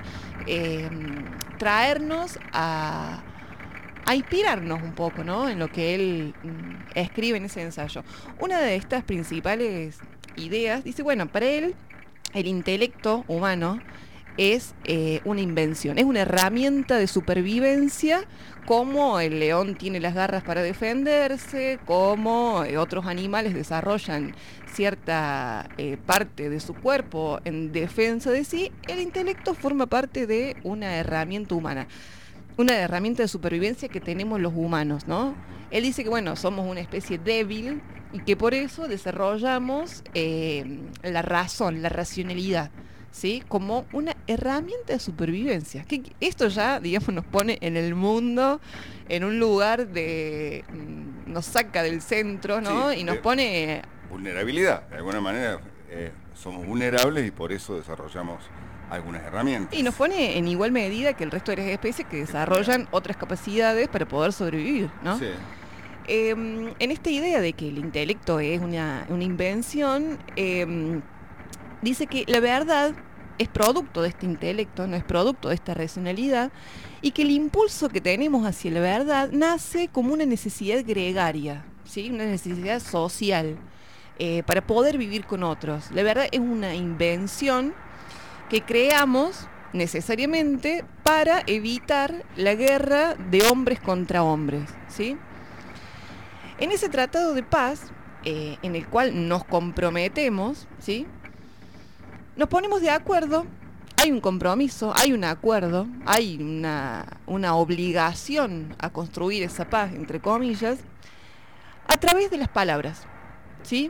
traernos a inspirarnos un poco, ¿no?, en lo que él escribe en ese ensayo. Una de estas principales ideas dice, bueno, para él el intelecto humano es una invención, es una herramienta de supervivencia, como el león tiene las garras para defenderse, como otros animales desarrollan cierta parte de su cuerpo en defensa de sí. El intelecto forma parte de una herramienta humana, una herramienta de supervivencia que tenemos los humanos, ¿no? Él dice que, bueno, somos una especie débil y que por eso desarrollamos la razón, la racionalidad, ¿sí?, como una herramienta de supervivencia. Que esto ya, digamos, nos pone en el mundo, en un lugar nos saca del centro, ¿no? Sí, y nos pone... vulnerabilidad, de alguna manera somos vulnerables y por eso desarrollamos algunas herramientas. Y nos pone en igual medida que el resto de las especies que desarrollan otras capacidades para poder sobrevivir, ¿no? Sí. En esta idea de que el intelecto es una invención, dice que la verdad es producto de este intelecto, no es producto de esta racionalidad, y que el impulso que tenemos hacia la verdad nace como una necesidad gregaria, ¿sí? Una necesidad social, para poder vivir con otros. La verdad es una invención que creamos necesariamente para evitar la guerra de hombres contra hombres, ¿sí? En ese tratado de paz, en el cual nos comprometemos, ¿sí? Nos ponemos de acuerdo, hay un compromiso, hay un acuerdo, hay una obligación a construir esa paz, entre comillas, a través de las palabras, ¿sí?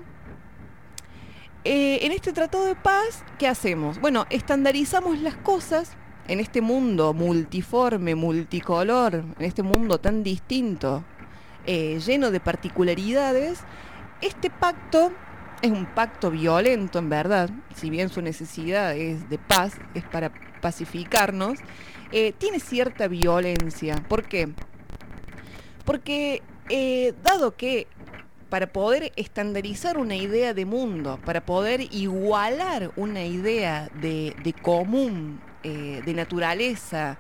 En este tratado de paz, ¿qué hacemos? Bueno, estandarizamos las cosas en este mundo multiforme, multicolor, en este mundo tan distinto, lleno de particularidades. Este pacto es un pacto violento, en verdad, si bien su necesidad es de paz, es para pacificarnos, tiene cierta violencia. ¿Por qué? Porque dado que para poder estandarizar una idea de mundo, para poder igualar una idea de común, de naturaleza,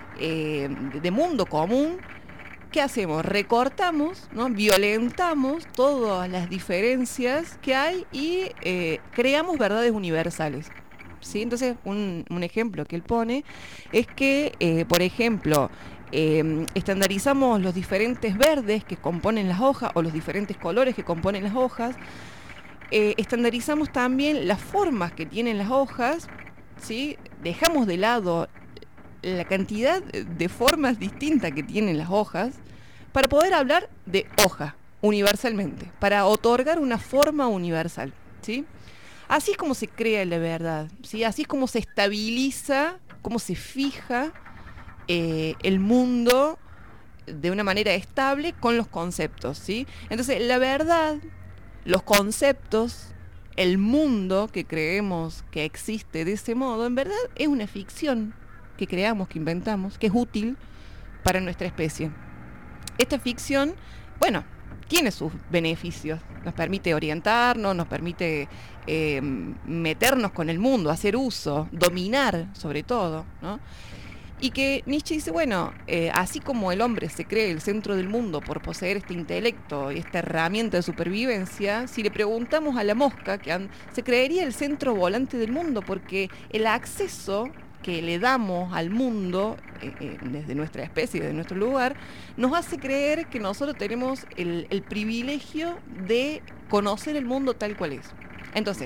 de mundo común, ¿qué hacemos? Recortamos, ¿no? Violentamos todas las diferencias que hay y creamos verdades universales, ¿sí? Entonces, un ejemplo que él pone es que, por ejemplo, estandarizamos los diferentes verdes que componen las hojas o los diferentes colores que componen las hojas. Estandarizamos también las formas que tienen las hojas, ¿sí? Dejamos de lado la cantidad de formas distintas que tienen las hojas para poder hablar de hoja universalmente, para otorgar una forma universal, ¿sí? Así es como se crea la verdad, ¿sí? Así es como se estabiliza, como se fija el mundo de una manera estable con los conceptos, ¿sí? Entonces, la verdad, los conceptos, el mundo que creemos que existe de ese modo, en verdad es una ficción que creamos, que inventamos, que es útil para nuestra especie. Esta ficción, bueno, tiene sus beneficios, nos permite orientarnos, nos permite meternos con el mundo, hacer uso, dominar sobre todo, ¿no? Y que Nietzsche dice, bueno, así como el hombre se cree el centro del mundo por poseer este intelecto y esta herramienta de supervivencia, si le preguntamos a la mosca, se creería el centro volante del mundo, porque el acceso que le damos al mundo desde nuestra especie, desde nuestro lugar, nos hace creer que nosotros tenemos el privilegio de conocer el mundo tal cual es. Entonces,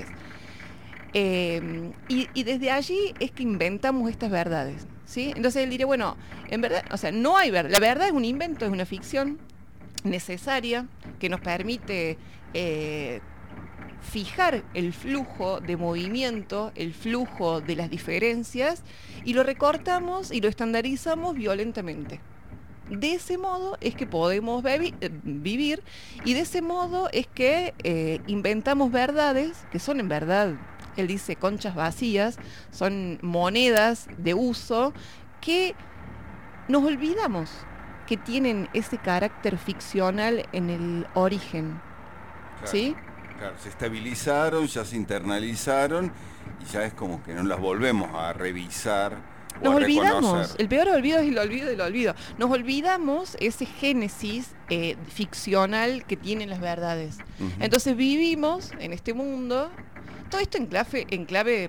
y desde allí es que inventamos estas verdades, ¿sí? Entonces él diría, bueno, en verdad, o sea, no hay verdad. La verdad es un invento, es una ficción necesaria que nos permite fijar el flujo de movimiento, el flujo de las diferencias, y lo recortamos y lo estandarizamos violentamente. De ese modo es que podemos vivir, y de ese modo es que inventamos verdades que son en verdad, él dice, conchas vacías, son monedas de uso que nos olvidamos que tienen ese carácter ficcional en el origen, claro, ¿sí? Claro, se estabilizaron, ya se internalizaron y ya es como que no las volvemos a revisar. Nos a olvidamos, reconocer. el peor olvido es el olvido del olvido. Nos olvidamos ese génesis ficcional que tienen las verdades. Uh-huh. Entonces vivimos en este mundo, todo esto en clave,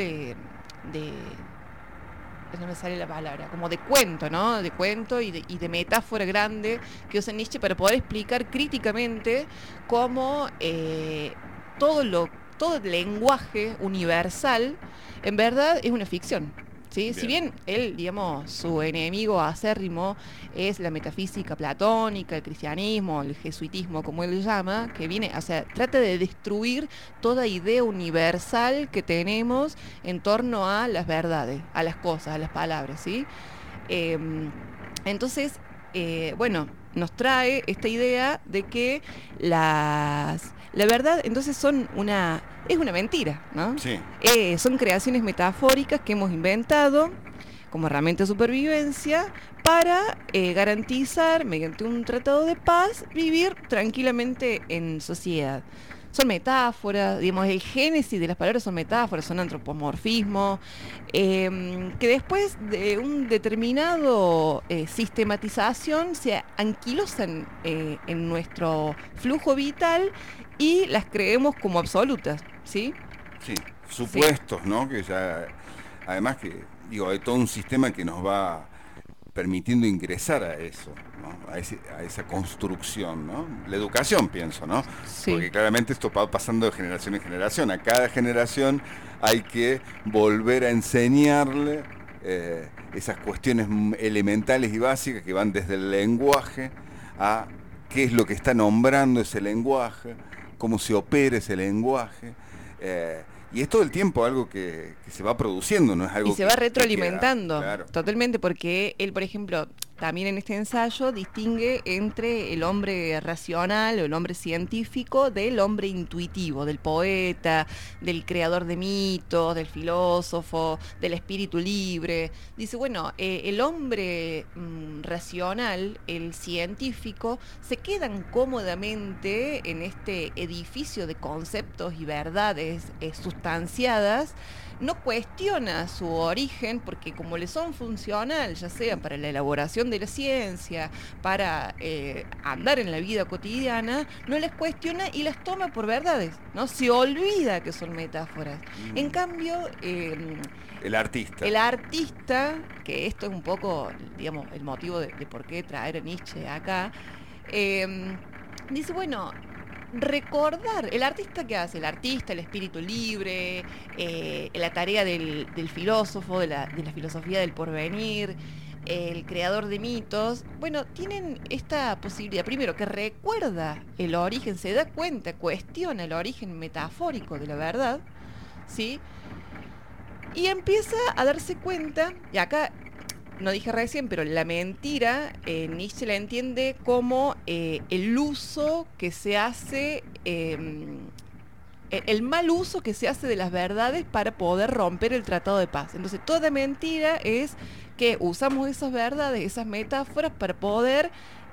no me sale la palabra, como de cuento, ¿no? De cuento y de metáfora grande que usa Nietzsche para poder explicar críticamente cómo todo el lenguaje universal en verdad es una ficción, ¿sí? Si bien él, digamos, su enemigo acérrimo es la metafísica platónica, el cristianismo, el jesuitismo, como él llama, que viene, o sea, trata de destruir toda idea universal que tenemos en torno a las verdades, a las cosas, a las palabras, ¿sí? Entonces, bueno, nos trae esta idea de que la verdad, entonces, es una mentira, ¿no? Sí. Son creaciones metafóricas que hemos inventado como herramienta de supervivencia para garantizar, mediante un tratado de paz, vivir tranquilamente en sociedad. Son metáforas, digamos, el génesis de las palabras son metáforas, son antropomorfismos, que después de un determinado sistematización se anquilosan en nuestro flujo vital y las creemos como absolutas, ¿sí? Sí, supuestos, sí. ¿No? Que ya, además que, digo, hay todo un sistema que nos va permitiendo ingresar a eso, ¿no? A esa construcción, ¿no? La educación, pienso, ¿no? Sí. Porque claramente esto va pasando de generación en generación. A cada generación hay que volver a enseñarle esas cuestiones elementales y básicas que van desde el lenguaje a qué es lo que está nombrando ese lenguaje, cómo se opera ese lenguaje. Y es todo el tiempo algo que se va produciendo, no es algo y se va retroalimentando, claro. Totalmente, porque él, por ejemplo, también en este ensayo distingue entre el hombre racional o el hombre científico del hombre intuitivo, del poeta, del creador de mitos, del filósofo, del espíritu libre. Dice, bueno, el hombre racional, el científico, se quedan cómodamente en este edificio de conceptos y verdades sustanciadas, no cuestiona su origen porque como le son funcional, ya sea para la elaboración de la ciencia, para andar en la vida cotidiana, no les cuestiona y las toma por verdades, ¿no? Se olvida que son metáforas. En cambio, el artista, que esto es un poco, digamos, el motivo de por qué traer a Nietzsche acá, dice, bueno, recordar, el artista que hace, el artista, el espíritu libre, la tarea del filósofo, de la filosofía del porvenir, el creador de mitos, bueno, tienen esta posibilidad, primero, que recuerda el origen, se da cuenta, cuestiona el origen metafórico de la verdad, ¿sí? Y empieza a darse cuenta, y acá no dije recién, pero la mentira, Nietzsche la entiende como el uso que se hace, el mal uso que se hace de las verdades para poder romper el tratado de paz. Entonces, toda mentira es que usamos esas verdades, esas metáforas para poder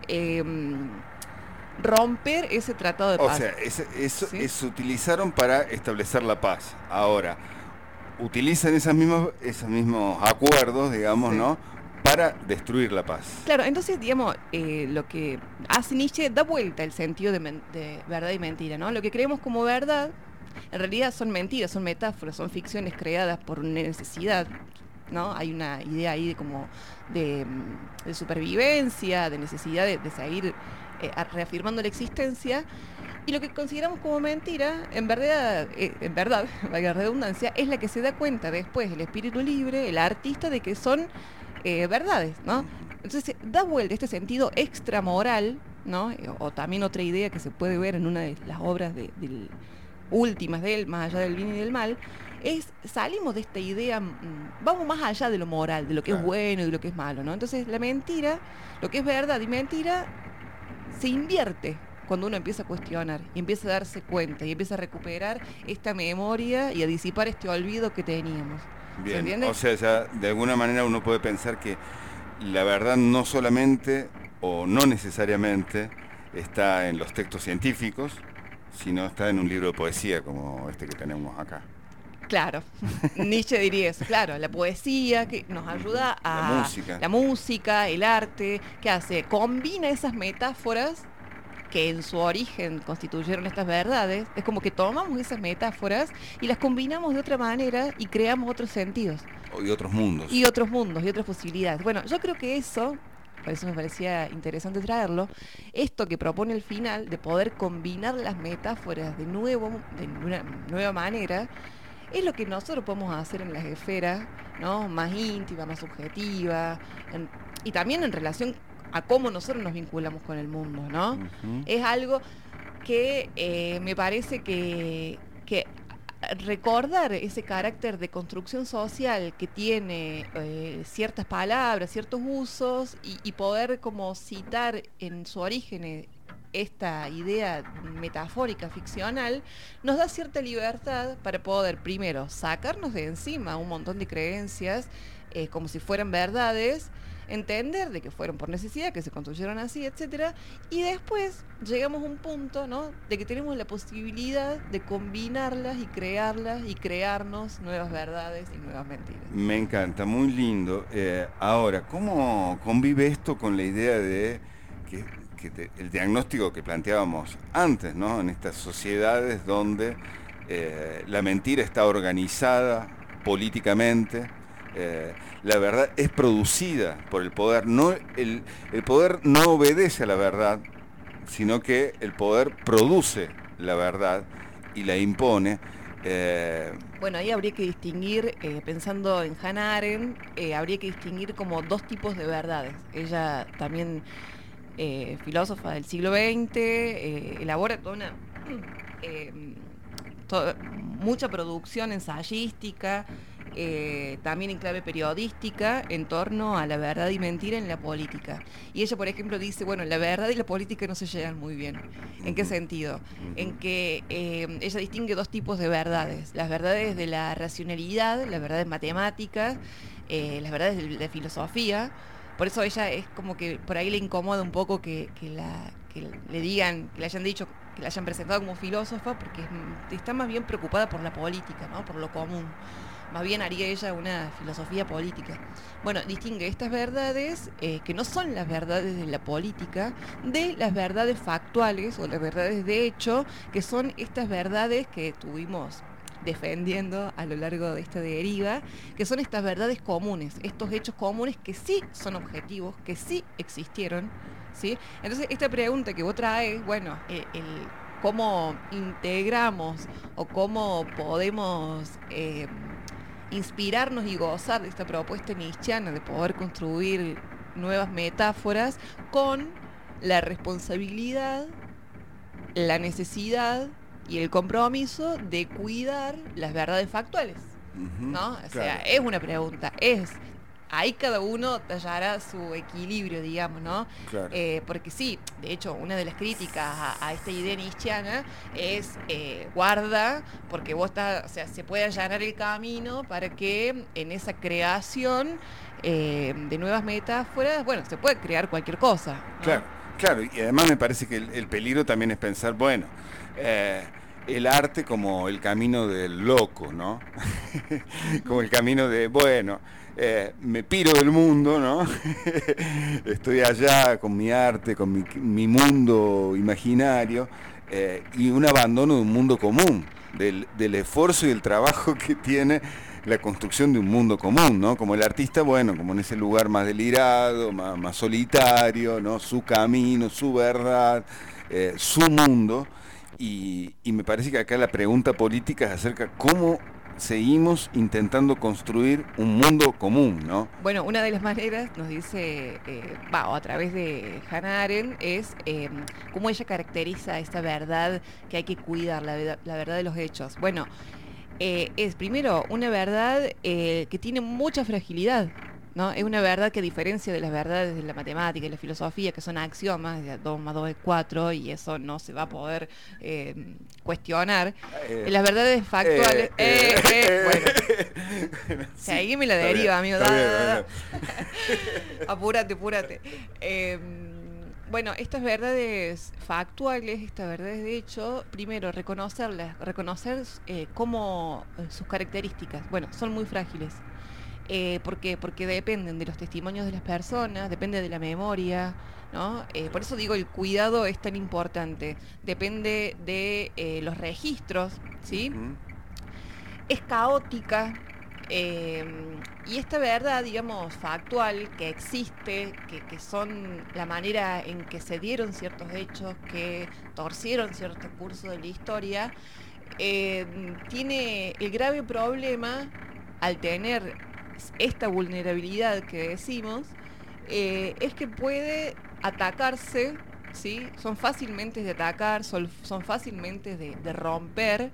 romper ese tratado de paz. O sea, ¿sí? Se utilizaron para establecer la paz. Ahora, utilizan esos mismos acuerdos, digamos, sí, ¿no?, para destruir la paz. Claro, entonces, digamos, lo que hace Nietzsche da vuelta el sentido de verdad y mentira, ¿no? Lo que creemos como verdad, en realidad son mentiras, son metáforas, son ficciones creadas por una necesidad, ¿no? Hay una idea ahí de supervivencia, de necesidad de seguir reafirmando la existencia. Y lo que consideramos como mentira, en verdad, valga la redundancia, es la que se da cuenta después el espíritu libre, el artista, de que son verdades, ¿no? Entonces da vuelta este sentido extramoral, ¿no? O también otra idea que se puede ver en una de las obras últimas de él, Más allá del bien y del mal, es salimos de esta idea, vamos más allá de lo moral, de lo que es bueno y de lo que es malo, ¿no? Entonces la mentira, lo que es verdad y mentira, se invierte cuando uno empieza a cuestionar y empieza a darse cuenta y empieza a recuperar esta memoria y a disipar este olvido que teníamos. Bien, o sea, ya de alguna manera uno puede pensar que la verdad no solamente o no necesariamente está en los textos científicos, sino está en un libro de poesía como este que tenemos acá. Claro, Nietzsche diría eso, claro, la poesía que nos ayuda a... La música, el arte, ¿qué hace? Combina esas metáforas que en su origen constituyeron estas verdades. Es como que tomamos esas metáforas y las combinamos de otra manera y creamos otros sentidos. Y otros mundos. Y otros mundos, y otras posibilidades. Bueno, yo creo que eso, por eso me parecía interesante traerlo, esto que propone el final, de poder combinar las metáforas de una nueva manera, es lo que nosotros podemos hacer en las esferas, ¿no?, más íntima, más subjetiva, y también en relación a cómo nosotros nos vinculamos con el mundo, ¿no? Uh-huh. Es algo que me parece que recordar ese carácter de construcción social que tiene ciertas palabras, ciertos usos, y poder como citar en su origen esta idea metafórica, ficcional, nos da cierta libertad para poder, primero, sacarnos de encima un montón de creencias como si fueran verdades, entender de que fueron por necesidad, que se construyeron así, etcétera, y después llegamos a un punto, ¿no?, de que tenemos la posibilidad de combinarlas y crearnos nuevas verdades y nuevas mentiras. Me encanta, muy lindo. Ahora, ¿cómo convive esto con la idea de el diagnóstico que planteábamos antes, ¿no?, en estas sociedades donde la mentira está organizada políticamente? La verdad es producida por el poder. No, el poder no obedece a la verdad, sino que el poder produce la verdad y la impone. Bueno, ahí habría que distinguir, pensando en Hannah Arendt, habría que distinguir como dos tipos de verdades. Ella también, filósofa del siglo XX, elabora toda una mucha producción ensayística, también en clave periodística, en torno a la verdad y mentira en la política. Y ella, por ejemplo, dice, bueno, la verdad y la política no se llevan muy bien. ¿En qué sentido? En que ella distingue dos tipos de verdades: las verdades de la racionalidad, las verdades matemáticas, las verdades de la filosofía. Por eso ella es como que por ahí le incomoda un poco que le digan, que le hayan dicho, que la hayan presentado como filósofa, porque está más bien preocupada por la política, ¿no?, por lo común. Más bien haría ella una filosofía política. Bueno, distingue estas verdades, que no son las verdades de la política, de las verdades factuales o las verdades de hecho, que son estas verdades que estuvimos defendiendo a lo largo de esta deriva, que son estas verdades comunes, estos hechos comunes que sí son objetivos, que sí existieron, ¿sí? Entonces, esta pregunta que vos traes, bueno, cómo integramos o cómo podemos inspirarnos y gozar de esta propuesta nietzscheana de poder construir nuevas metáforas con la responsabilidad, la necesidad y el compromiso de cuidar las verdades factuales, ¿no? O sea, es una pregunta, ahí cada uno tallará su equilibrio, digamos, ¿no? Claro. Porque sí, de hecho, una de las críticas a esta idea nietzscheana es guarda, porque vos estás, o sea, se puede allanar el camino para que en esa creación de nuevas metáforas, bueno, se puede crear cualquier cosa, ¿no? Claro, y además me parece que el peligro también es pensar, bueno, el arte como el camino del loco, ¿no? Como el camino de, bueno, me piro del mundo, ¿no? Estoy allá con mi arte, con mi mundo imaginario, y un abandono de un mundo común, del esfuerzo y el trabajo que tiene la construcción de un mundo común, ¿no? Como el artista, bueno, como en ese lugar más delirado, más solitario, ¿no? Su camino, su verdad, su mundo. Y me parece que acá la pregunta política es acerca de cómo seguimos intentando construir un mundo común, ¿no? Bueno, una de las maneras, nos dice, a través de Hannah Arendt, es cómo ella caracteriza esta verdad que hay que cuidar, la verdad de los hechos. Bueno, es primero una verdad que tiene mucha fragilidad, ¿no? Es una verdad que, a diferencia de las verdades de la matemática y la filosofía, que son axiomas, 2 más 2 es 4, y eso no se va a poder cuestionar, las verdades factuales... Bueno, sí, ahí me la deriva, amigo. Apúrate. Bueno, estas verdades factuales, estas verdades de hecho, primero reconocer cómo sus características, bueno, son muy frágiles. ¿Por qué? Porque dependen de los testimonios de las personas, depende de la memoria, ¿no? Por eso digo, el cuidado es tan importante. Depende de los registros, ¿sí? Es caótica. Y esta verdad, digamos, factual, que existe, que son la manera en que se dieron ciertos hechos, que torcieron cierto curso de la historia, tiene el grave problema, al tener esta vulnerabilidad que decimos, es que puede atacarse, ¿sí? Son fácilmente de atacar, son fácilmente de romper,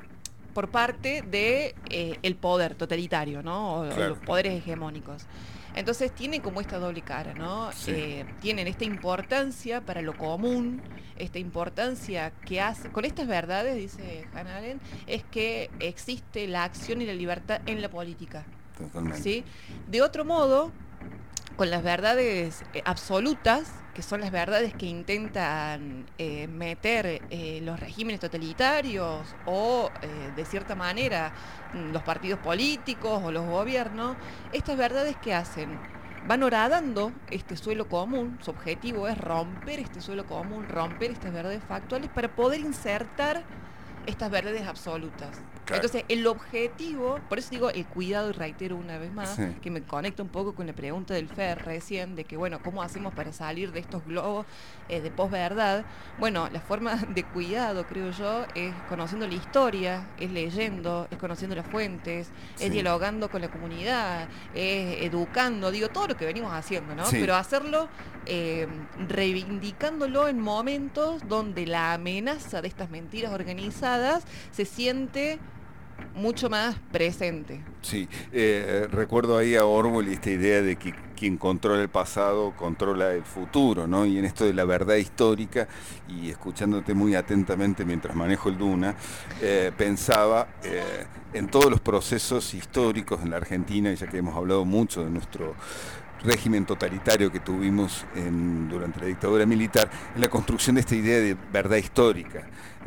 por parte de el poder totalitario, ¿no? O claro, los poderes hegemónicos. Entonces tiene como esta doble cara, ¿no? Sí. Tienen esta importancia para lo común, esta importancia que hace, con estas verdades, dice Hannah Arendt, es que existe la acción y la libertad en la política. Totalmente. ¿Sí? De otro modo, con las verdades absolutas, que son las verdades que intentan meter los regímenes totalitarios o, de cierta manera, los partidos políticos o los gobiernos, estas verdades que hacen, van horadando este suelo común. Su objetivo es romper este suelo común, romper estas verdades factuales para poder insertar estas verdades absolutas. Claro. Entonces, el objetivo, por eso digo el cuidado, y reitero una vez más, Sí. que me conecta un poco con la pregunta del Fer recién, de que, bueno, ¿cómo hacemos para salir de estos globos de posverdad? Bueno, la forma de cuidado, creo yo, es conociendo la historia, es leyendo, es conociendo las fuentes, Sí. es dialogando con la comunidad, es educando, digo, todo lo que venimos haciendo, ¿no? Sí. Pero hacerlo reivindicándolo en momentos donde la amenaza de estas mentiras organizadas se siente mucho más presente. Sí, recuerdo ahí a Orwell y esta idea de que quien controla el pasado controla el futuro, ¿no? Y en esto de la verdad histórica, y escuchándote muy atentamente mientras manejo el Duna, pensaba en todos los procesos históricos en la Argentina, y ya que hemos hablado mucho de nuestro régimen totalitario que tuvimos durante la dictadura militar, en la construcción de esta idea de verdad histórica.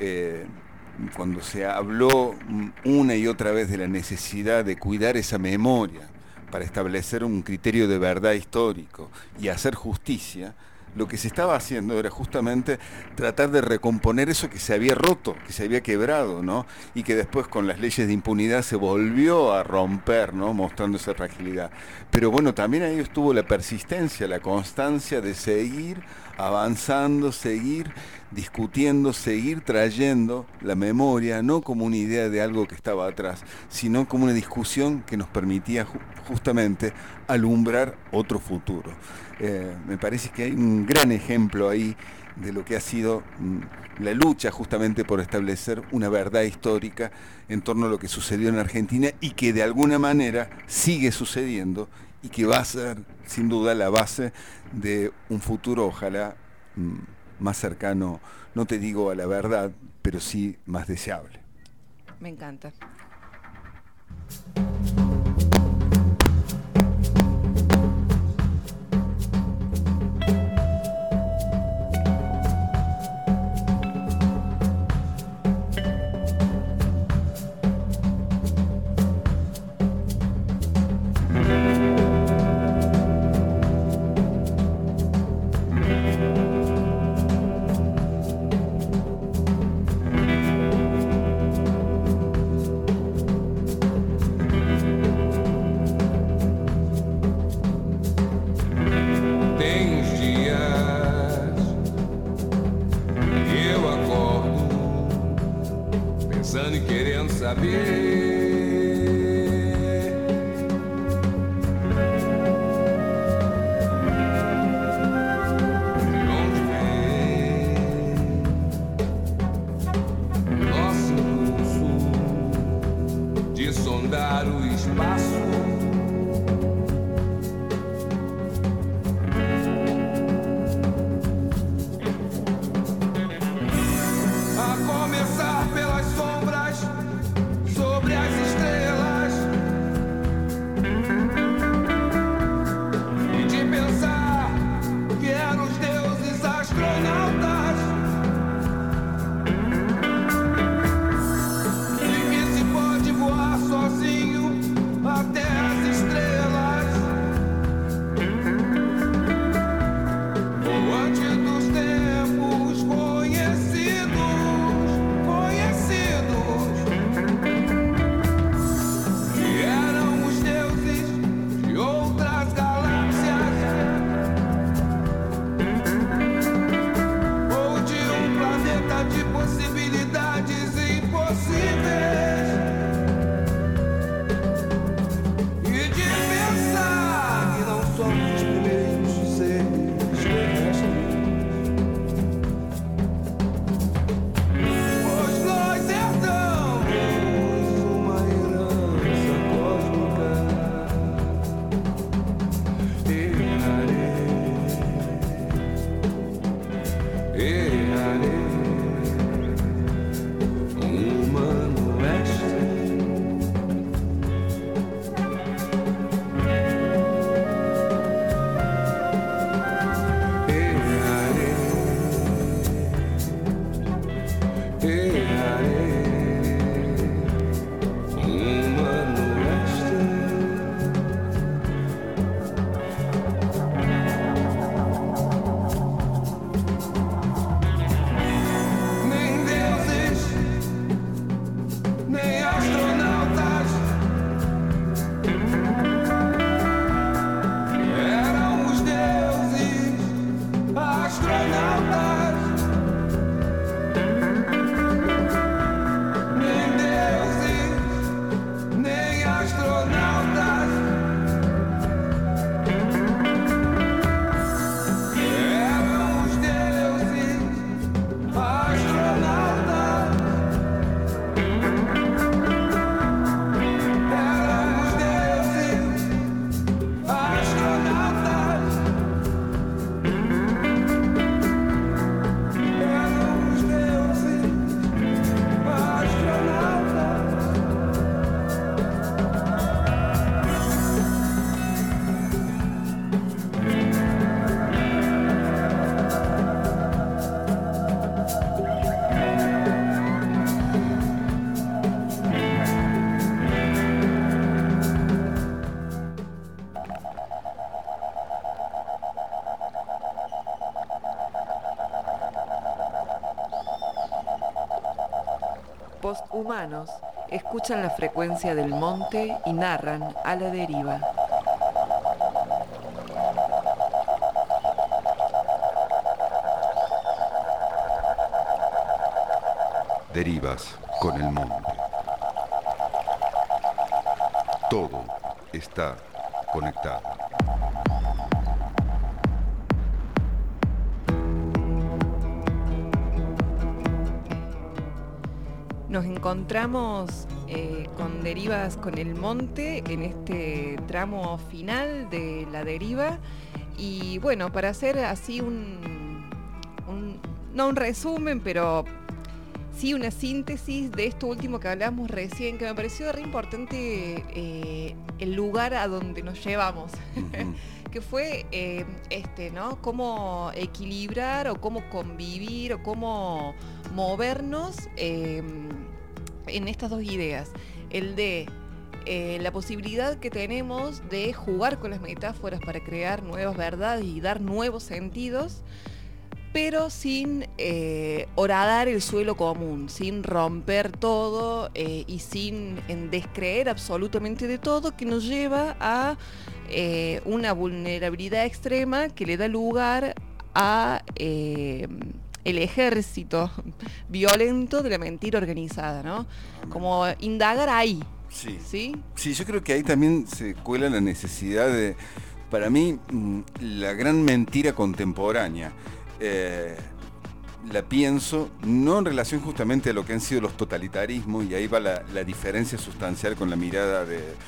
Cuando se habló una y otra vez de la necesidad de cuidar esa memoria para establecer un criterio de verdad histórico y hacer justicia, lo que se estaba haciendo era justamente tratar de recomponer eso que se había roto, que se había quebrado, ¿no? Y que después con las leyes de impunidad se volvió a romper, ¿no? Mostrando esa fragilidad. Pero bueno, también ahí estuvo la persistencia, la constancia de seguir avanzando, seguir discutiendo, seguir trayendo la memoria, no como una idea de algo que estaba atrás, sino como una discusión que nos permitía justamente alumbrar otro futuro. Me parece que hay un gran ejemplo ahí de lo que ha sido la lucha justamente por establecer una verdad histórica en torno a lo que sucedió en Argentina y que de alguna manera sigue sucediendo y que va a ser sin duda la base de un futuro ojalá más cercano, no te digo a la verdad, pero sí más deseable. Me encanta. Posthumanos escuchan la frecuencia del monte y narran a la deriva. Derivas con el monte. Todo está conectado. Nos encontramos con Derivas con el monte en este tramo final de la deriva y bueno, para hacer así no un resumen, pero sí una síntesis de esto último que hablamos recién, que me pareció re importante el lugar a donde nos llevamos. Que fue ¿no? Cómo equilibrar o cómo convivir o cómo movernos en estas dos ideas. El de la posibilidad que tenemos de jugar con las metáforas para crear nuevas verdades y dar nuevos sentidos, pero sin horadar el suelo común, sin romper todo y sin descreer absolutamente de todo, que nos lleva a una vulnerabilidad extrema que le da lugar a el ejército violento de la mentira organizada, ¿no? Como indagar ahí. Sí. ¿Sí? Sí, yo creo que ahí también se cuela la necesidad de, para mí, la gran mentira contemporánea. La pienso no en relación justamente a lo que han sido los totalitarismos, y ahí va la diferencia sustancial con la mirada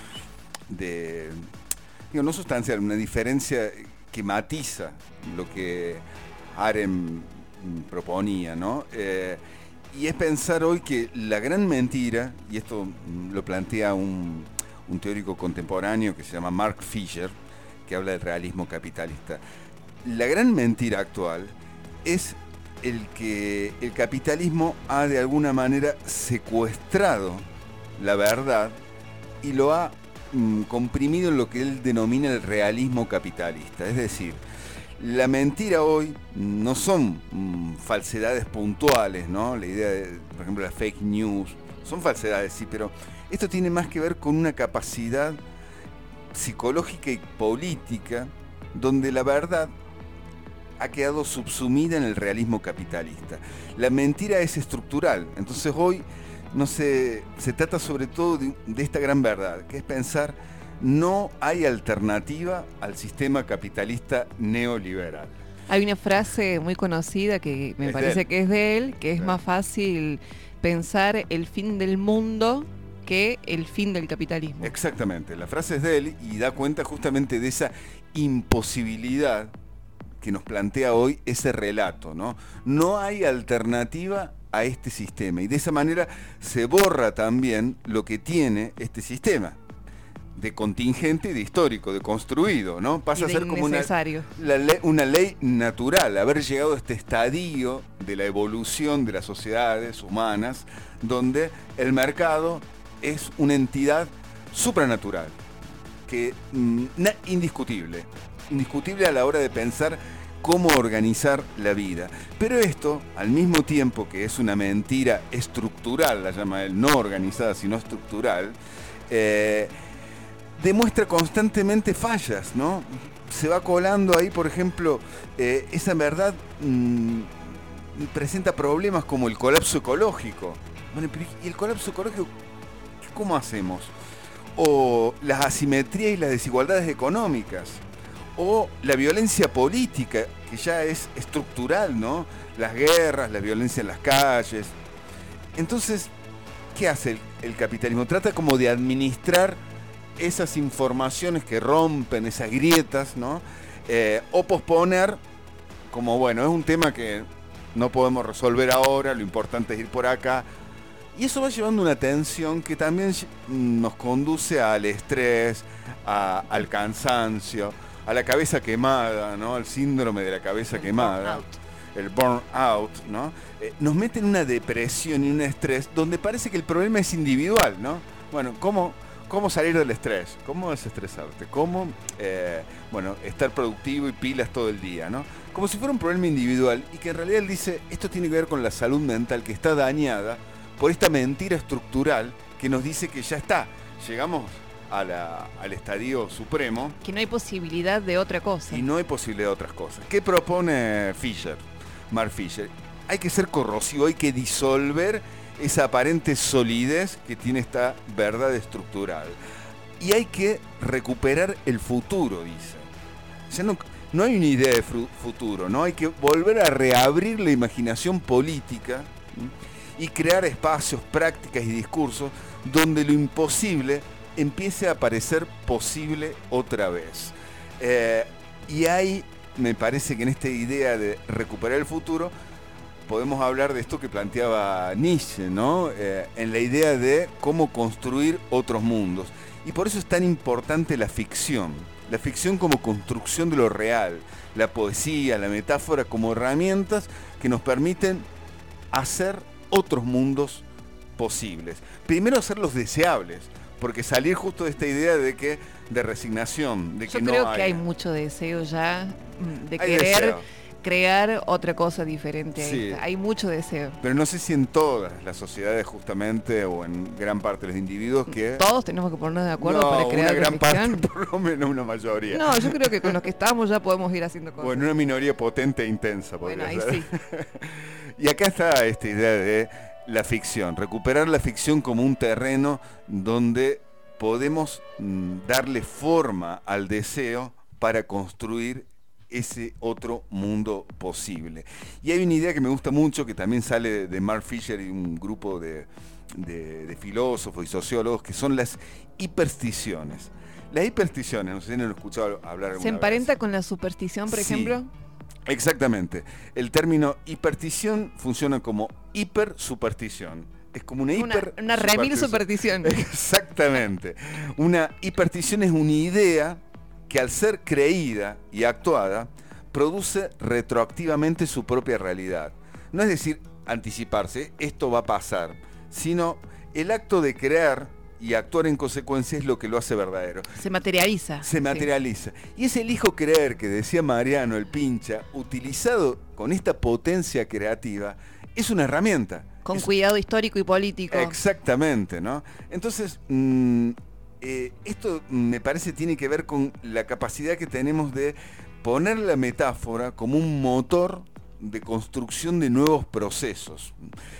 digo, no sustancial, una diferencia que matiza lo que Arendt proponía, ¿no? Y es pensar hoy que la gran mentira, y esto lo plantea un teórico contemporáneo que se llama Mark Fisher, que habla del realismo capitalista. La gran mentira actual es el que el capitalismo ha de alguna manera secuestrado la verdad y lo ha comprimido en lo que él denomina el realismo capitalista. Es decir, la mentira hoy no son falsedades puntuales, ¿no? La idea de, por ejemplo, la fake news, son falsedades, sí, pero esto tiene más que ver con una capacidad psicológica y política donde la verdad ha quedado subsumida en el realismo capitalista. La mentira es estructural, entonces hoy se trata sobre todo de esta gran verdad, que es pensar: no hay alternativa al sistema capitalista neoliberal. Hay una frase muy conocida que me parece que es de él, que es más fácil pensar el fin del mundo que el fin del capitalismo. Exactamente, la frase es de él y da cuenta justamente de esa imposibilidad que nos plantea hoy ese relato, ¿no? No hay alternativa a este sistema, y de esa manera se borra también lo que tiene este sistema. de contingente y de histórico, de construido, ¿no? Pasa a ser como una ley natural, haber llegado a este estadio de la evolución de las sociedades humanas, donde el mercado es una entidad supranatural, que indiscutible a la hora de pensar cómo organizar la vida. Pero esto, al mismo tiempo que es una mentira estructural, la llama él, no organizada, sino estructural, demuestra constantemente fallas, ¿no? Se va colando ahí, por ejemplo, esa verdad presenta problemas como el colapso ecológico. Bueno, ¿y el colapso ecológico cómo hacemos? O las asimetrías y las desigualdades económicas, o la violencia política, que ya es estructural, ¿no? Las guerras, la violencia en las calles. Entonces, ¿qué hace el capitalismo? Trata como de administrar esas informaciones que rompen esas grietas, ¿no? O posponer, como bueno, es un tema que no podemos resolver ahora, lo importante es ir por acá. Y eso va llevando una tensión que también nos conduce al estrés, al cansancio, a la cabeza quemada, ¿no? Al síndrome de la cabeza quemada, el burnout, ¿no? Nos mete en una depresión y un estrés donde parece que el problema es individual, ¿no? Bueno, ¿cómo salir del estrés? ¿Cómo desestresarte? ¿Cómo estar productivo y pilas todo el día, ¿no? Como si fuera un problema individual, y que en realidad él dice, esto tiene que ver con la salud mental que está dañada por esta mentira estructural que nos dice que ya está, llegamos al estadio supremo. Que no hay posibilidad de otra cosa. Y no hay posibilidad de otras cosas. ¿Qué propone Mark Fisher? Hay que ser corrosivo, hay que disolver esa aparente solidez que tiene esta verdad estructural. Y hay que recuperar el futuro, dice. O sea, no hay una idea de futuro, ¿no? Hay que volver a reabrir la imaginación política, ¿sí? Y crear espacios, prácticas y discursos donde lo imposible empiece a parecer posible otra vez. Y ahí me parece que en esta idea de recuperar el futuro podemos hablar de esto que planteaba Nietzsche, ¿no? En la idea de cómo construir otros mundos. Y por eso es tan importante la ficción como construcción de lo real, la poesía, la metáfora como herramientas que nos permiten hacer otros mundos posibles. Primero hacerlos deseables, porque salir justo de esta idea de resignación, de que no hay... Yo creo que hay mucho deseo ya de querer crear otra cosa diferente a esta. Hay mucho deseo. Pero no sé si en todas las sociedades justamente, o en gran parte de los individuos que... Todos tenemos que ponernos de acuerdo para crear una gran parte, por lo menos una mayoría. No, yo creo que con los que estamos ya podemos ir haciendo cosas. Bueno, una minoría potente e intensa. Bueno, ahí sí. Y acá está esta idea de la ficción, recuperar la ficción como un terreno donde podemos darle forma al deseo para construir ese otro mundo posible. Y hay una idea que me gusta mucho, que también sale de Mark Fisher y un grupo de filósofos y sociólogos, que son las hipersticiones. Las hipersticiones, no sé si han escuchado hablar alguna vez. ¿Se emparenta con la superstición, por ejemplo? Exactamente. El término hiperstición funciona como hipersuperstición. Es como una remil superstición. Exactamente. Una hiperstición es una idea que, al ser creída y actuada, produce retroactivamente su propia realidad. No es decir, anticiparse, esto va a pasar, sino el acto de creer y actuar en consecuencia es lo que lo hace verdadero. Se materializa. Se materializa. Sí. Y es elijo creer, que decía Mariano el Pincha, utilizado con esta potencia creativa, es una herramienta. Con cuidado histórico y político. Exactamente, ¿no? Entonces, esto me parece tiene que ver con la capacidad que tenemos de poner la metáfora como un motor de construcción de nuevos procesos.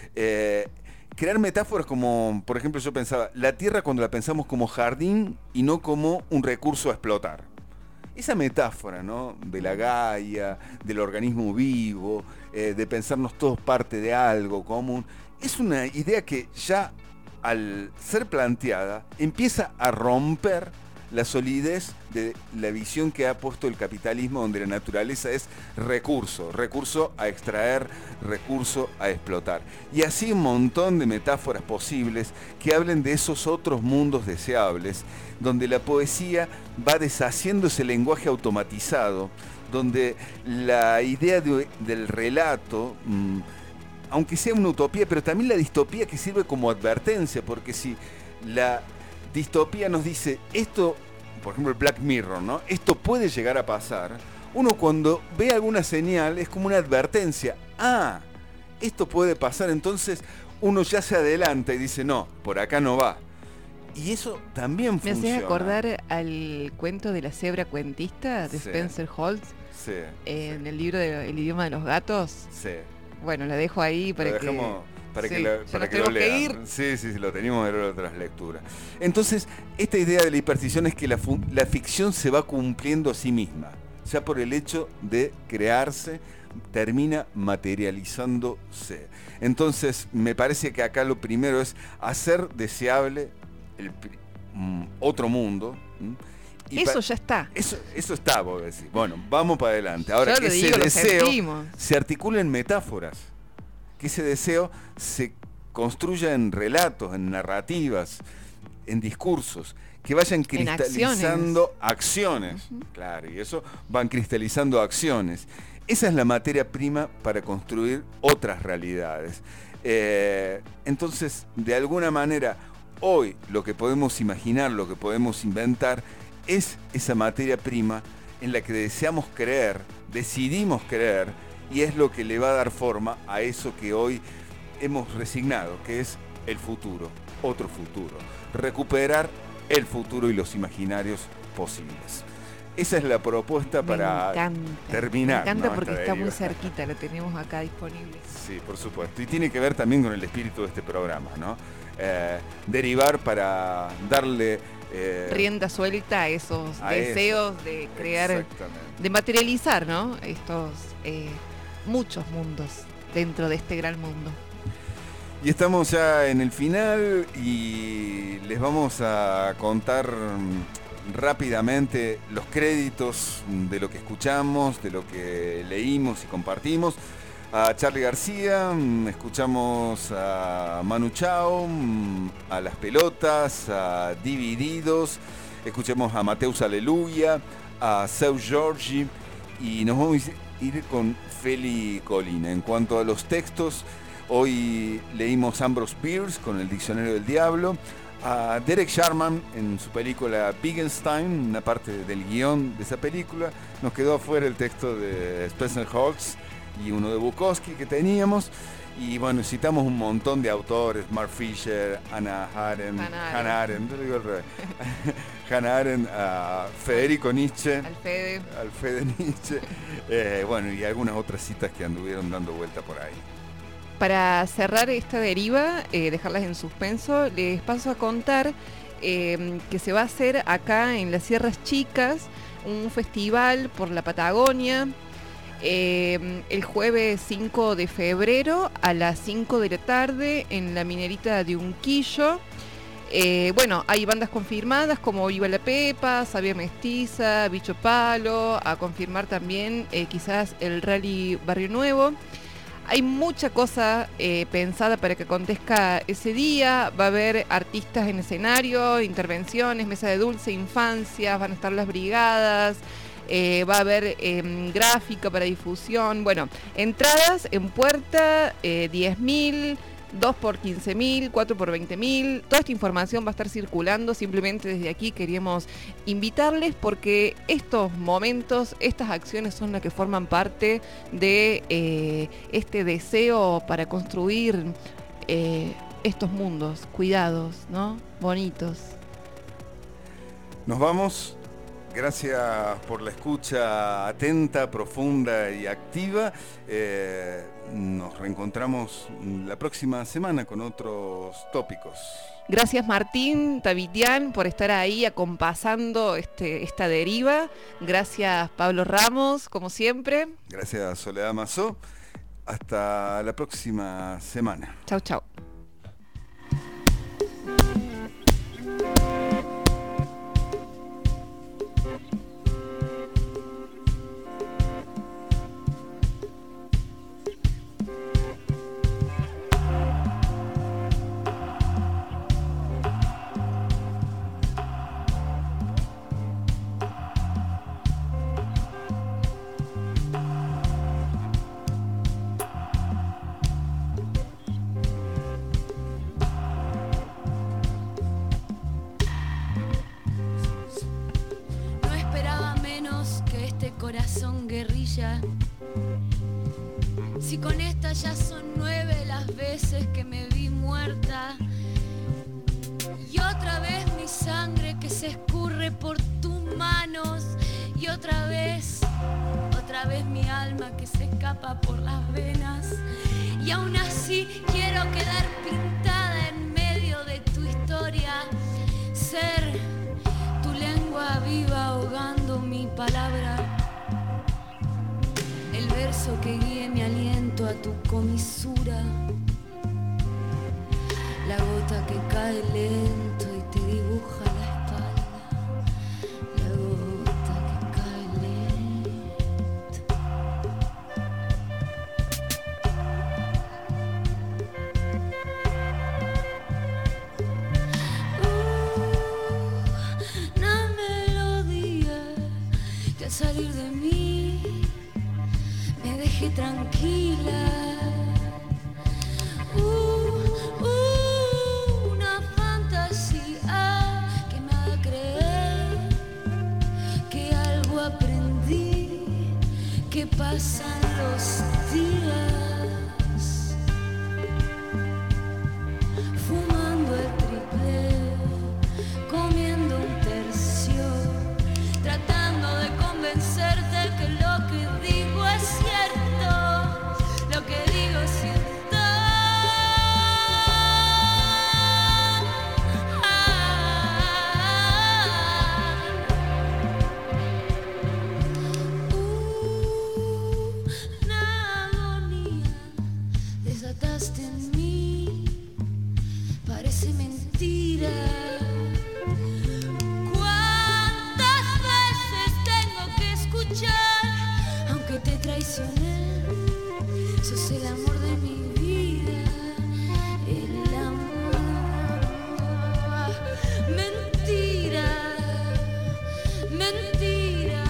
Crear metáforas como, por ejemplo, yo pensaba, la tierra cuando la pensamos como jardín y no como un recurso a explotar. Esa metáfora, ¿no? De la Gaia, del organismo vivo, de pensarnos todos parte de algo común, es una idea que ya al ser planteada empieza a romper la solidez de la visión que ha puesto el capitalismo, donde la naturaleza es recurso a extraer, recurso a explotar. Y así un montón de metáforas posibles que hablen de esos otros mundos deseables, donde la poesía va deshaciendo ese lenguaje automatizado, donde la idea del relato, aunque sea una utopía, pero también la distopía que sirve como advertencia, porque si la distopía nos dice esto, por ejemplo el Black Mirror, ¿no? Esto puede llegar a pasar, uno cuando ve alguna señal es como una advertencia, esto puede pasar, entonces uno ya se adelanta y dice, no, por acá no va. Y eso también funciona. Me hacía acordar al cuento de la cebra cuentista de Spencer Holtz, en el libro de El idioma de los gatos. Sí. Bueno, la dejo ahí para que lo lean. Sí, lo teníamos en otras lecturas. Entonces, esta idea de la hiperstición es que la ficción se va cumpliendo a sí misma. Ya por el hecho de crearse, termina materializándose. Entonces, me parece que acá lo primero es hacer deseable otro mundo. Y eso ya está. Eso está, vos decís. Bueno, vamos para adelante. Ahora, que ese deseo se articula en metáforas. Que ese deseo se construya en relatos, en narrativas, en discursos, que vayan cristalizando acciones. Claro, y eso van cristalizando acciones. Esa es la materia prima para construir otras realidades. Entonces, de alguna manera, hoy lo que podemos imaginar, lo que podemos inventar, es esa materia prima en la que deseamos creer, decidimos creer, y es lo que le va a dar forma a eso que hoy hemos resignado, que es el futuro, otro futuro. Recuperar el futuro y los imaginarios posibles. Esa es la propuesta para terminar. Me encanta, ¿no? porque está muy cerquita, la tenemos acá disponible. Sí, por supuesto. Y tiene que ver también con el espíritu de este programa, ¿no? Derivar para darle rienda suelta a esos deseos de crear, de materializar, ¿no? Estos muchos mundos dentro de este gran mundo. Y estamos ya en el final y les vamos a contar rápidamente los créditos de lo que escuchamos, de lo que leímos y compartimos. A Charly García, escuchamos a Manu Chao, a Las Pelotas, a Divididos, escuchamos a Mateus Aleluya, a Seu Giorgi, y nos vamos a ir con Feli Colina. En cuanto a los textos, hoy leímos Ambrose Bierce con El Diccionario del Diablo, a Derek Sharman en su película Wittgenstein, una parte del guión de esa película. Nos quedó afuera el texto de Spencer Holtz y uno de Bukowski que teníamos, y bueno, citamos un montón de autores: Mark Fisher, Hannah Arendt, a Federico Nietzsche, Alfred Nietzsche, bueno, y algunas otras citas que anduvieron dando vuelta por ahí. Para cerrar esta deriva, dejarlas en suspenso, les paso a contar que se va a hacer acá en las Sierras Chicas un festival por la Patagonia, el jueves 5 de febrero a las 5 de la tarde en la minerita de Unquillo. Bueno, hay bandas confirmadas como Viva la Pepa, Sabia Mestiza, Bicho Palo, a confirmar también quizás el Rally Barrio Nuevo. Hay mucha cosa pensada para que acontezca ese día. Va a haber artistas en escenario, intervenciones, mesa de dulce, infancias, van a estar las brigadas, va a haber gráfica para difusión. Bueno, entradas en puerta, 10.000, 2 por 15.000, 4 por 20.000. Toda esta información va a estar circulando. Simplemente desde aquí queríamos invitarles, porque estos momentos, estas acciones son las que forman parte de este deseo para construir estos mundos cuidados, ¿no? Bonitos. Nos vamos. Gracias por la escucha atenta, profunda y activa. Nos reencontramos la próxima semana con otros tópicos. Gracias, Martín Tavitian, por estar ahí acompasando esta deriva. Gracias, Pablo Ramos, como siempre. Gracias, Soledad Mazó. Hasta la próxima semana. Chau, chau. ella. Si con esta ya son 9 las veces que me vi muerta. Y otra vez mi sangre que se escurre por tus manos. Y otra vez mi alma que se escapa por las venas. Y aún así quiero quedar pintada en medio de tu historia. Ser tu lengua viva ahogando mi palabra. El verso que guíe mi aliento a tu comisura. La gota que cae lento y te dibuja la espalda. La gota que cae lento. Una melodía que al salir de mí me dejé tranquila. Una fantasía que me haga creer que algo aprendí, que pasan los días fumando el triple, comiendo un tercio, tratando de convencerte que lo que digo es cierto, lo que digo es cierto. Una agonía desataste en mí, parece mentira. ¿Cuántas veces tengo que escuchar? Aunque te traicioné, sos el amor de mi vida, el amor. Mentira, mentira,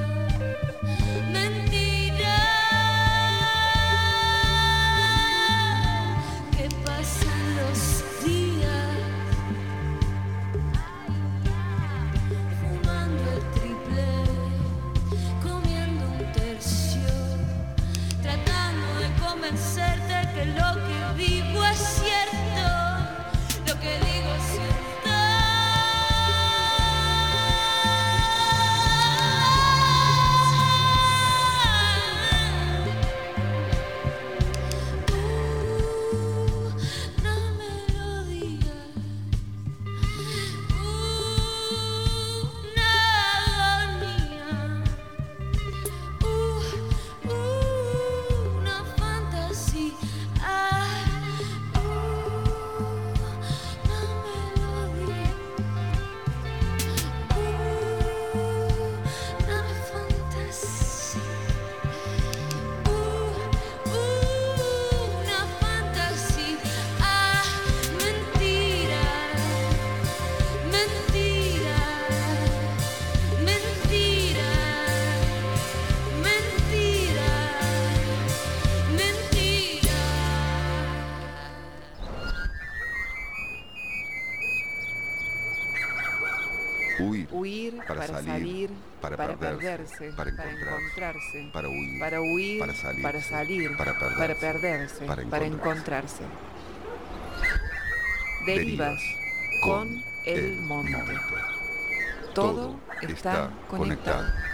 mentira. Que pasan los días fumando el triple, comiendo un tercio, tratando de convencerte que lo que vivo es cierto, lo que digo es cierto. Una melodía, una agonía, una fantasía, una melodía, una fantasía, una fantasía. Mentira, mentira, mentira, mentira, mentira. Huir para salir, para perderse, para encontrarse, para huir, para salir, para perderse, para encontrarse. Derivas con el monte. Todo está conectado.